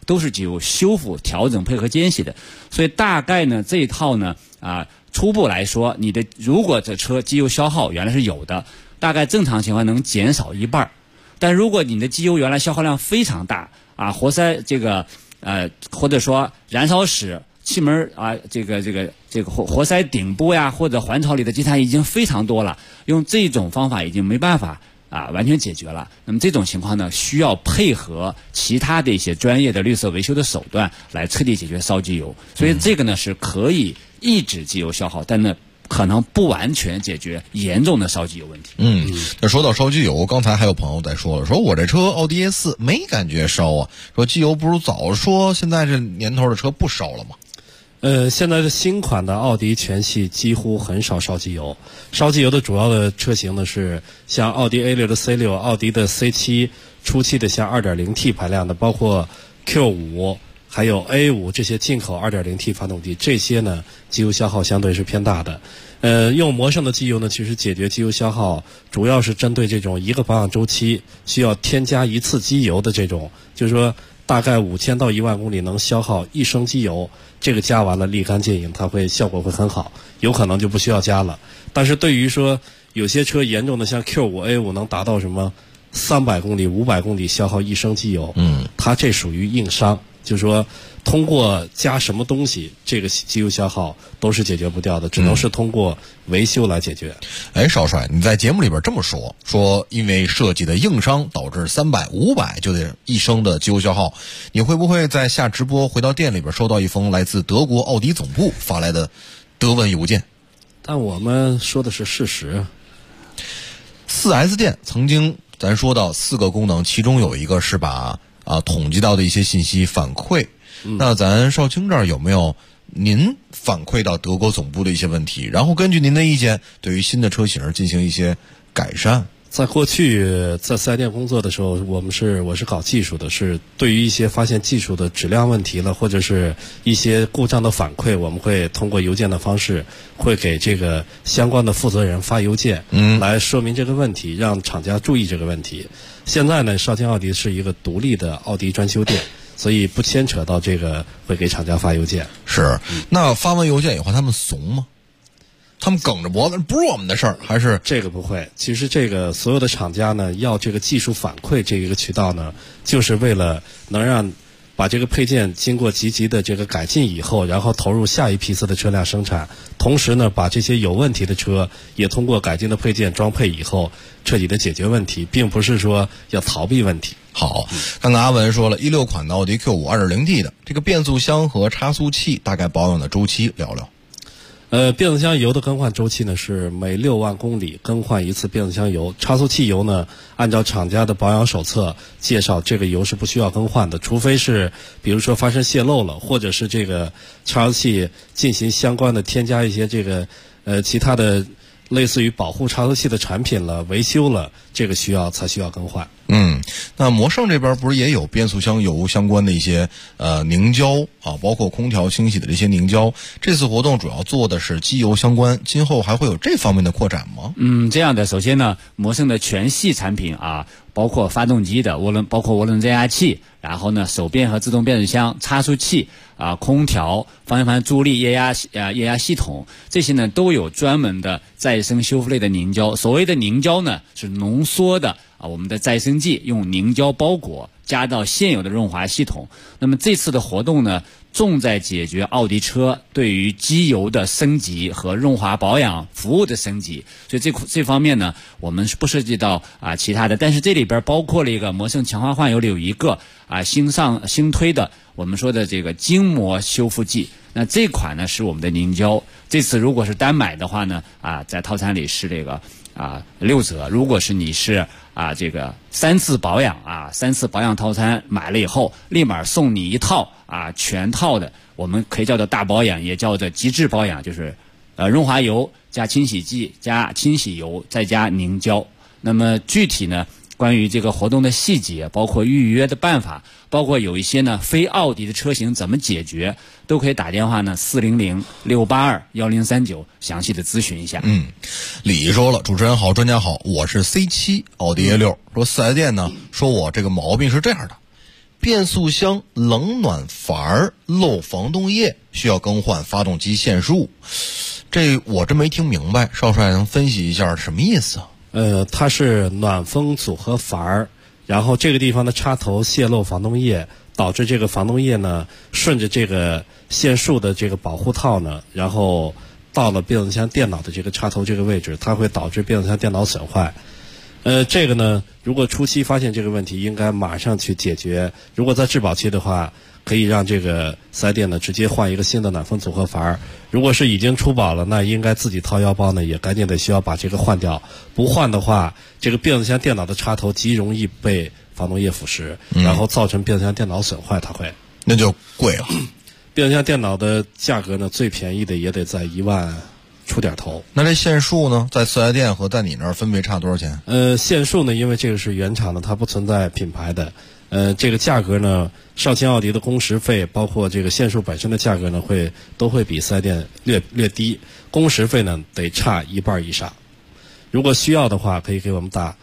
都是具有修复、调整、配合间隙的。所以大概呢这一套呢初步来说，如果这车机油消耗原来是有的，大概正常情况能减少一半。但如果你的机油原来消耗量非常大活塞或者说燃烧室气门这个活塞顶部呀或者环槽里的积碳已经非常多了，用这种方法已经没办法完全解决了。那么这种情况呢，需要配合其他的一些专业的绿色维修的手段来彻底解决烧机油。所以这个呢是可以抑制机油消耗，但呢可能不完全解决严重的烧机油问题。 那说到烧机油，刚才还有朋友在说了，说我这车奥迪 A4 没感觉烧啊，说机油不如早说现在这年头的车不烧了吗？ 现在的新款的奥迪全系几乎很少烧机油，烧机油的主要的车型呢是像奥迪 A6 的 C6、奥迪的 C7， 初期的像 2.0T 排量的，包括 Q5 还有 A5 这些进口 2.0T 发动机，这些呢机油消耗相对是偏大的。用魔圣的机油呢，其实解决机油消耗主要是针对这种一个保养周期需要添加一次机油的这种，就是说大概5000到1万公里能消耗1升机油，这个加完了立竿见影，它会效果会很好，有可能就不需要加了。但是对于说有些车严重的像 Q5、A5 能达到什么300公里、500公里消耗1升机油，它这属于硬伤，就是说通过加什么东西，这个机油消耗都是解决不掉的，只能是通过维修来解决。 少帅，你在节目里边这么说因为设计的硬伤导致300、500就得1升的机油消耗，你会不会在下直播回到店里边收到一封来自德国奥迪总部发来的德文邮件？ 但我们说的是事实。 4S 店曾经咱说到4个功能，其中有一个是把统计到的一些信息反馈。那咱少卿这儿有没有您反馈到德国总部的一些问题，然后根据您的意见对于新的车型进行一些改善？ 在过去在4S店工作的时候，我是搞技术的，是对于一些发现技术的质量问题了，或者是一些故障的反馈，我们会通过邮件的方式会给这个相关的负责人发邮件，来说明这个问题，让厂家注意这个问题。现在呢，少卿奥迪是一个独立的奥迪专修店，所以不牵扯到这个会给厂家发邮件。 是，那发完邮件以后他们怂吗？他们梗着脖子，不是我们的事儿，还是这个不会？其实这个所有的厂家呢，要这个技术反馈这一个渠道呢，就是为了能让把这个配件经过积极的这个改进以后，然后投入下一批次的车辆生产，同时呢，把这些有问题的车也通过改进的配件装配以后，彻底的解决问题，并不是说要逃避问题。 好，刚刚阿文说了16款的奥迪 Q5 2.0T 的这个变速箱和差速器大概保养的周期聊聊。 变速箱油的更换周期呢是每6万公里更换一次变速箱油。差速器油呢，按照厂家的保养手册介绍，这个油是不需要更换的，除非是比如说发生泄漏了，或者是这个差速器进行相关的添加一些这个其他的类似于保护差速器的产品了，维修了，这个才需要更换。 那魔圣这边不是也有变速箱油相关的一些凝胶包括空调清洗的这些凝胶，这次活动主要做的是机油相关，今后还会有这方面的扩展吗？ 这样的，首先呢，魔圣的全系产品包括发动机的包括涡轮增压器，然后呢手变和自动变速箱、差速器空调、方向盘助力、液压系统，这些呢都有专门的再生修复类的凝胶。所谓的凝胶呢，是浓缩的我们的再生剂，用凝胶包裹加到现有的润滑系统。那么这次的活动呢，重在解决奥迪车对于机油的升级和润滑保养服务的升级，所以这方面呢，我们是不涉及到其他的。但是这里边包括了一个魔圣强化换油里有一个新推的我们说的这个筋膜修复剂。那这款呢是我们的凝胶，这次如果是单买的话呢在套餐里是这个6折。如果是你是这个3次保养套餐买了以后，立马送你一套全套的，我们可以叫做大保养，也叫做极致保养，就是润滑油加清洗剂加清洗油再加凝胶。那么具体呢，关于这个活动的细节，包括预约的办法，包括有一些呢非奥迪的车型怎么解决，都可以打电话呢400-682-1039详细的咨询一下。 李说了，主持人好，专家好，我是 C7 奥迪 A6，说4S店呢说我这个毛病是这样的， 变速箱冷暖阀漏防冻液，需要更换发动机线束。这我真没听明白，少帅能分析一下什么意思啊？ 它是暖风组合阀，然后这个地方的插头泄漏防冻液，导致这个防冻液呢顺着这个线束的这个保护套呢，然后到了变速箱电脑的这个插头这个位置，它会导致变速箱电脑损坏。这个呢，如果初期发现这个问题，应该马上去解决。如果在质保期的话，可以让这个四 S 店呢直接换一个新的暖风组合阀。如果是已经出保了，那应该自己掏腰包呢，也赶紧得需要把这个换掉。不换的话，这个变速箱电脑的插头极容易被防冻液腐蚀，然后造成变速箱电脑损坏，它会那就贵了。 变速箱电脑的价格呢，最便宜的也得在1万出点头。 那这线束呢，在四 S 店和在你那儿分别差多少钱？ 线束呢，因为这个是原厂的，它不存在品牌的。这个价格呢，少卿奥迪的工时费，包括这个线束本身的价格呢，都会比四 S 店略低，工时费呢得差一半以上。如果需要的话，可以给我们打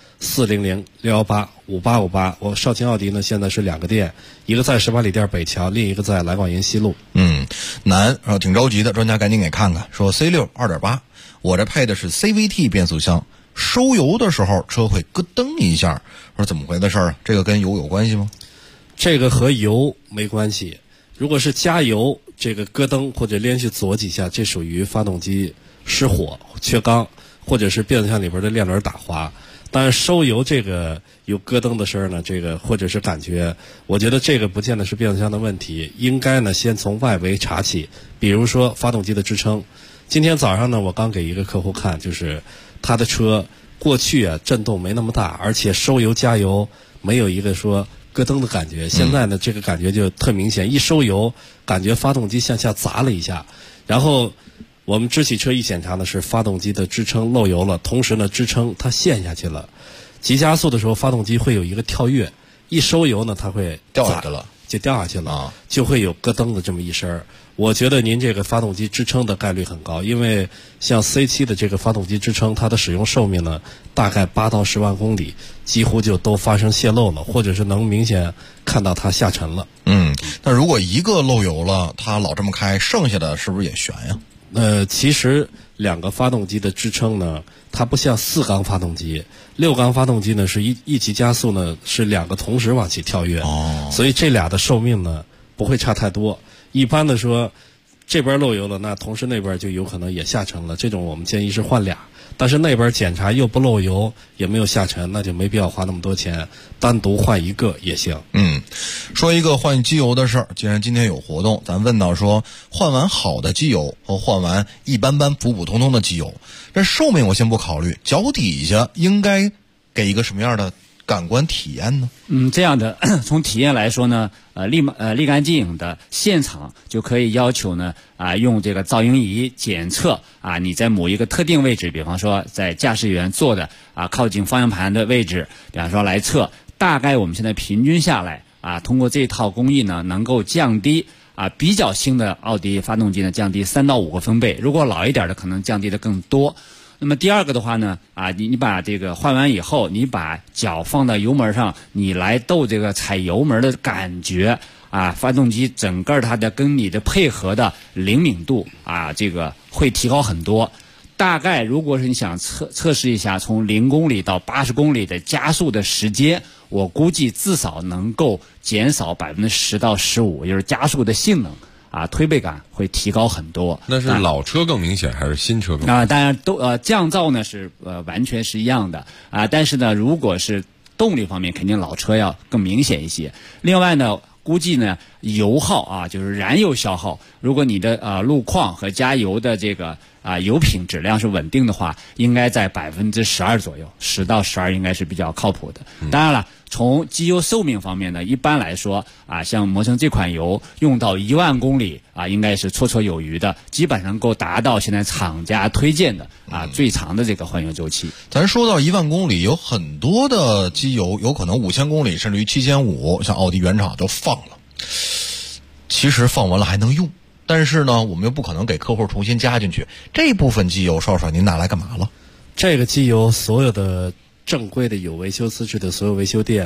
400-618-5858。我少卿奥迪呢，现在是2个店，一个在18里店北桥，另一个在来广营西路。 难，挺着急的，专家赶紧给看看，说 C6 2.8，我这配的是 CVT 变速箱，收油的时候车会咯噔一下，我说怎么回的事儿？这个跟油有关系吗？ 这个和油没关系，如果是加油，这个咯噔或者连续左几下，这属于发动机失火、缺缸，或者是变速箱里边的链轮打滑。但是收油这个有咯噔的声儿呢，这个或者是感觉，我觉得这个不见得是变速箱的问题，应该呢先从外围查起，比如说发动机的支撑。今天早上呢，我刚给一个客户看，就是他的车过去啊震动没那么大，而且收油加油没有一个说咯噔的感觉。现在呢，这个感觉就特明显，一收油感觉发动机向下砸了一下，然后我们支起车一检查呢，是发动机的支撑漏油了，同时呢支撑它陷下去了。急加速的时候，发动机会有一个跳跃，一收油呢，它会掉下去了， 就掉下去了，就会有咯噔的这么一声。我觉得您这个发动机支撑的概率很高，因为像 C7 的这个发动机支撑，它的使用寿命呢大概8到10万公里，几乎就都发生泄漏了，或者是能明显看到它下沉了。 那如果一个漏油了，它老这么开，剩下的是不是也悬呀？ 其实2个发动机的支撑呢，它不像4缸发动机，6缸发动机呢是一级加速呢是2个同时往起跳跃，所以这俩的寿命呢不会差太多。一般的说，这边漏油了，那同时那边就有可能也下沉了，这种我们建议是换俩。但是那边检查又不漏油，也没有下沉，那就没必要花那么多钱，单独换一个也行。 说一个换机油的事儿，既然今天有活动，咱问到说换完好的机油和换完一般般普普通通的机油，这寿命我先不考虑，脚底下应该给一个什么样的感官体验呢？ 这样的从体验来说呢，立竿见影的，现场就可以要求呢用这个噪音仪检测你在某一个特定位置，比方说在驾驶员坐的靠近方向盘的位置，比方说来测，大概我们现在平均下来通过这套工艺呢，能够降低比较新的奥迪发动机呢降低3到5个分贝，如果老一点的可能降低的更多。那么第二个的话呢，你把这个换完以后，你把脚放到油门上，你来斗这个踩油门的感觉发动机整个它的跟你的配合的灵敏度这个会提高很多。大概如果是你想测试一下从0公里到80公里的加速的时间，我估计至少能够减少10%到15%，也就是加速的性能推背感会提高很多。 那是老车更明显还是新车更明显？ 当然都降噪呢是完全是一样的但是呢，如果是动力方面，肯定老车要更明显一些。另外呢，估计呢油耗就是燃油消耗，如果你的路况和加油的这个油品质量是稳定的话，应该在12%左右，10到12%应该是比较靠谱的。当然了，从机油寿命方面呢，一般来说像摩城这款油用到1万公里应该是绰绰有余的，基本上够达到现在厂家推荐的最长的这个换油周期。 咱说到1万公里，有很多的机油有可能5000公里甚至于7500，像奥迪原厂都放了，其实放完了还能用，但是呢我们又不可能给客户重新加进去，这部分机油少帅您拿来干嘛了？ 这个机油所有的正规的有维修资质的所有维修店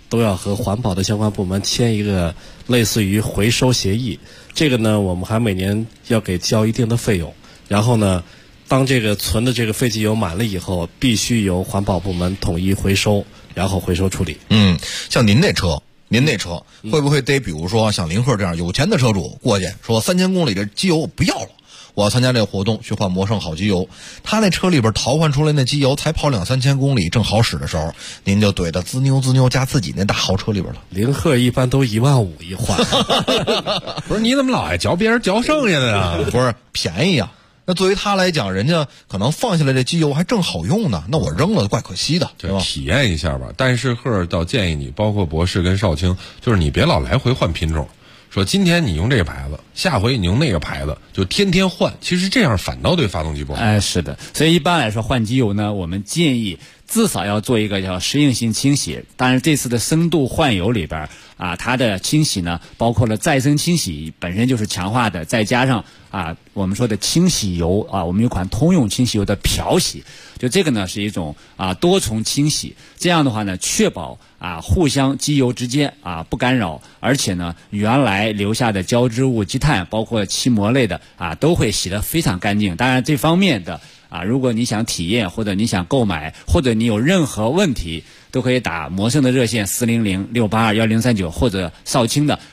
都要和环保的相关部门签一个类似于回收协议。这个呢，我们还每年要给交一定的费用。然后呢，当这个存的这个废机油满了以后，必须由环保部门统一回收，然后回收处理。 像您那车会不会得比如说像林鹤这样有钱的车主过去说3000公里的机油我不要了，我要参加这个活动去换魔圣好机油，他那车里边淘换出来那机油才跑2-3千公里正好使的时候，您就怼的滋妞加自己那大豪车里边了。 林鹤一般都15000一换。 不是，你怎么老爱嚼别人嚼剩下的呀？ 不是便宜啊，那作为他来讲，人家可能放下来这机油还正好用呢，那我扔了怪可惜的，对吧？ 体验一下吧。但是赫尔倒建议你，包括博士跟少卿，就是你别老来回换品种，说今天你用这个牌子，下回你用那个牌子，就天天换。其实这样反倒对发动机不好。 是的。所以一般来说换机油呢，我们建议至少要做一个叫适应性清洗。当然这次的深度换油里边它的清洗呢，包括了再生清洗本身就是强化的，再加上我们说的清洗油我们有款通用清洗油的漂洗，就这个呢是一种多重清洗。这样的话呢，确保互相机油之间不干扰，而且呢原来留下的胶质物、积碳，包括漆膜类的都会洗得非常干净。当然这方面的如果你想体验，或者你想购买，或者你有任何问题，都可以打魔圣的热线400-682-1039，或者少卿的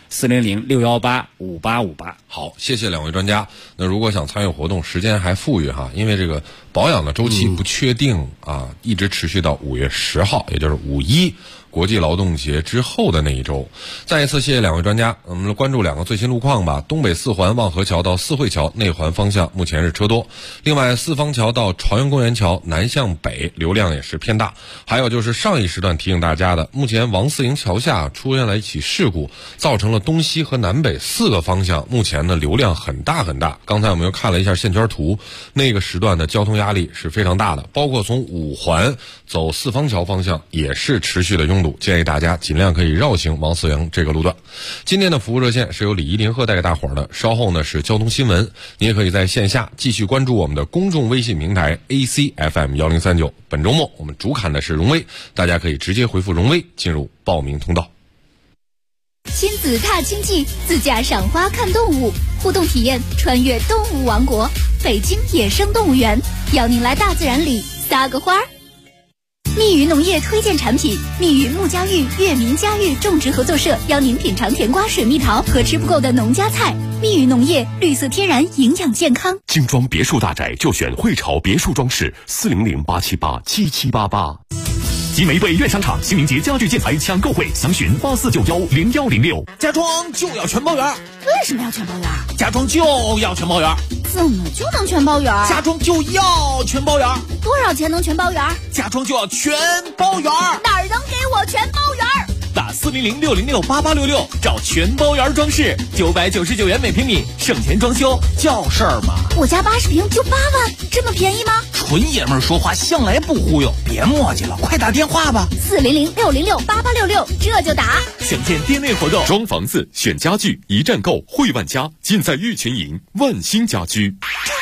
400-618-5858。 好，谢谢两位专家。那如果想参与活动，时间还富裕因为这个保养的周期不确定一直持续到5月10号，也就是5·1国际劳动节之后的那一周。再一次谢谢两位专家。我们关注2个最新路况吧。东北4环望河桥到四惠桥内环方向目前是车多，另外四方桥到朝阳公园桥南向北流量也是偏大。还有就是上一时段提醒大家的，目前王四营桥下出现了一起事故，造成了东西和南北4个方向目前的流量很大。刚才我们又看了一下线圈图，那个时段的交通压力是非常大的，包括从5环走四方桥方向也是持续的拥堵，建议大家尽量可以绕行王四营这个路段。今天的服务热线是由李怡林鹤带给大伙儿的，稍后呢是交通新闻，你也可以在线下继续关注我们的公众微信平台 ACFM1039。本周末我们主砍的是荣威，大家可以直接回复荣威进入报名通道。 亲子踏青记，自驾赏花看动物，互动体验穿越动物王国，北京野生动物园，邀您来大自然里撒个花儿。密语农业推荐产品，密语木家育悦民家育种植合作社邀您品尝甜瓜、水蜜桃和吃不够的农家菜。密语农业，绿色天然，营养健康。 精装别墅大宅就选汇潮别墅装饰，400-878-7788。集美北苑商场清明节家具建材抢购会，详询8491011066。 家装就要全包圆。 为什么要全包圆？ 家装就要全包圆。 怎么就能全包圆？ 家装就要全包圆。 多少钱能全包圆？ 家装就要全包圆。 哪儿能给我全包圆？ 打400-606-8866，找全包圆装饰，999元每平米，省钱装修叫事儿嘛。 我家80平就8万，这么便宜吗？ 纯爷们儿说话向来不忽悠，别磨叽了，快打电话吧。 400-606-8866，这就打。 想见店内活动， 装房子选家具一站购，汇万家尽在玉泉营万兴家居。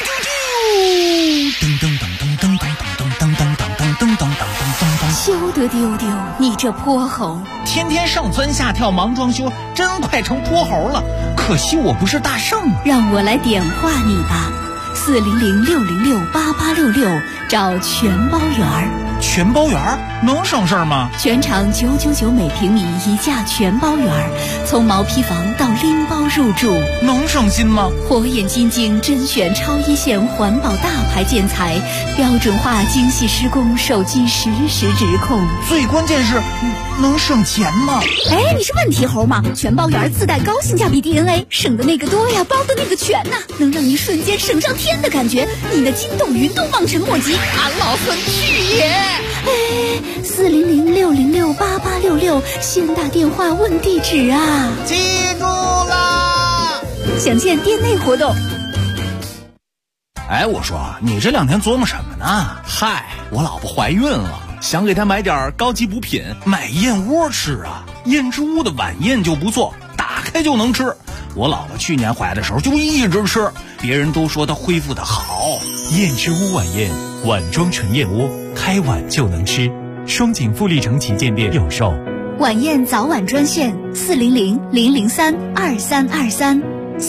噔噔噔噔噔噔噔噔噔噔噔噔噔噔。 休得丢丢，你这泼猴！ 天天上蹿下跳忙装修，真快成泼猴了。可惜我不是大圣， 让我来点化你吧。400-606-8866，找全包圆儿。 全包圆儿能省事儿吗？ 全场999每平米一价全包圆儿，从毛坯房到拎包入住， 能省心吗？ 火眼金睛甄选超一线环保大牌建材，标准化精细施工，手机实时直控。 最关键是能省钱吗？ 哎，你是问题猴吗？全包圆自带高性价比 DNA， 省的那个多呀，包的那个全呐，能让你瞬间省上天的感觉，你的筋斗云都望尘莫及。 俺老孙去也！ 哎，400-606-8866，先打电话问地址啊！ 记住啦！ 详见店内活动。 哎，我说你这2天琢磨什么呢？嗨，我老婆怀孕了，想给她买点高级补品，买燕窝吃啊。燕之屋的晚宴就不错，打开就能吃。我老婆去年怀的时候就一直吃，别人都说她恢复的好。 燕之屋晚宴，碗装纯燕窝，开碗就能吃。双井富力城旗舰店有售。 晚宴早晚专线400-003-2323。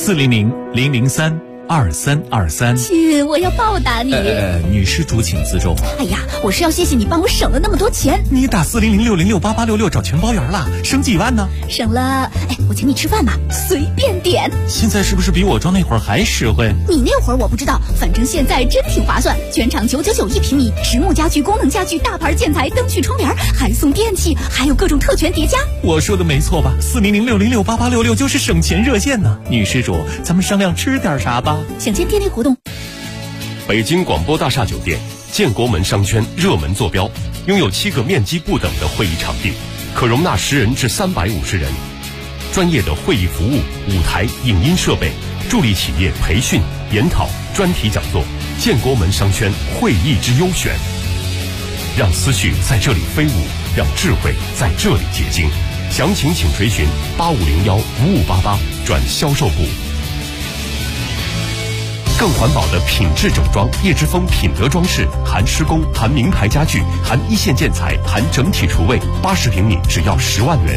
400-003-2323。 亲，我要报答你。 女施主请自重。 哎呀，我是要谢谢你帮我省了那么多钱。 你打400-606-8866找全包圆了，省几万呢？ 省了，我请你吃饭吧，随便点。 现在是不是比我装那会儿还实惠？ 你那会儿我不知道，反正现在真挺划算，全场999一平米，实木家具、功能家具、大牌建材、灯具、窗帘，还送电器，还有各种特权叠加。 我说的没错吧？400-606-8866就是省钱热线呢。女施主，咱们商量吃点啥吧？ 想见电力活动。 北京广播大厦酒店建国门商圈热门坐标，拥有7个面积不等的会议场地，可容纳10人至350人。专业的会议服务、舞台、影音设备，助力企业培训、研讨、专题讲座。建国门商圈会议之优选，让思绪在这里飞舞，让智慧在这里结晶。详情请垂询8501-5588转销售部。更环保的品质整装，叶之峰品德装饰，含施工，含名牌家具，含一线建材，含整体厨卫，80平米只要10万元。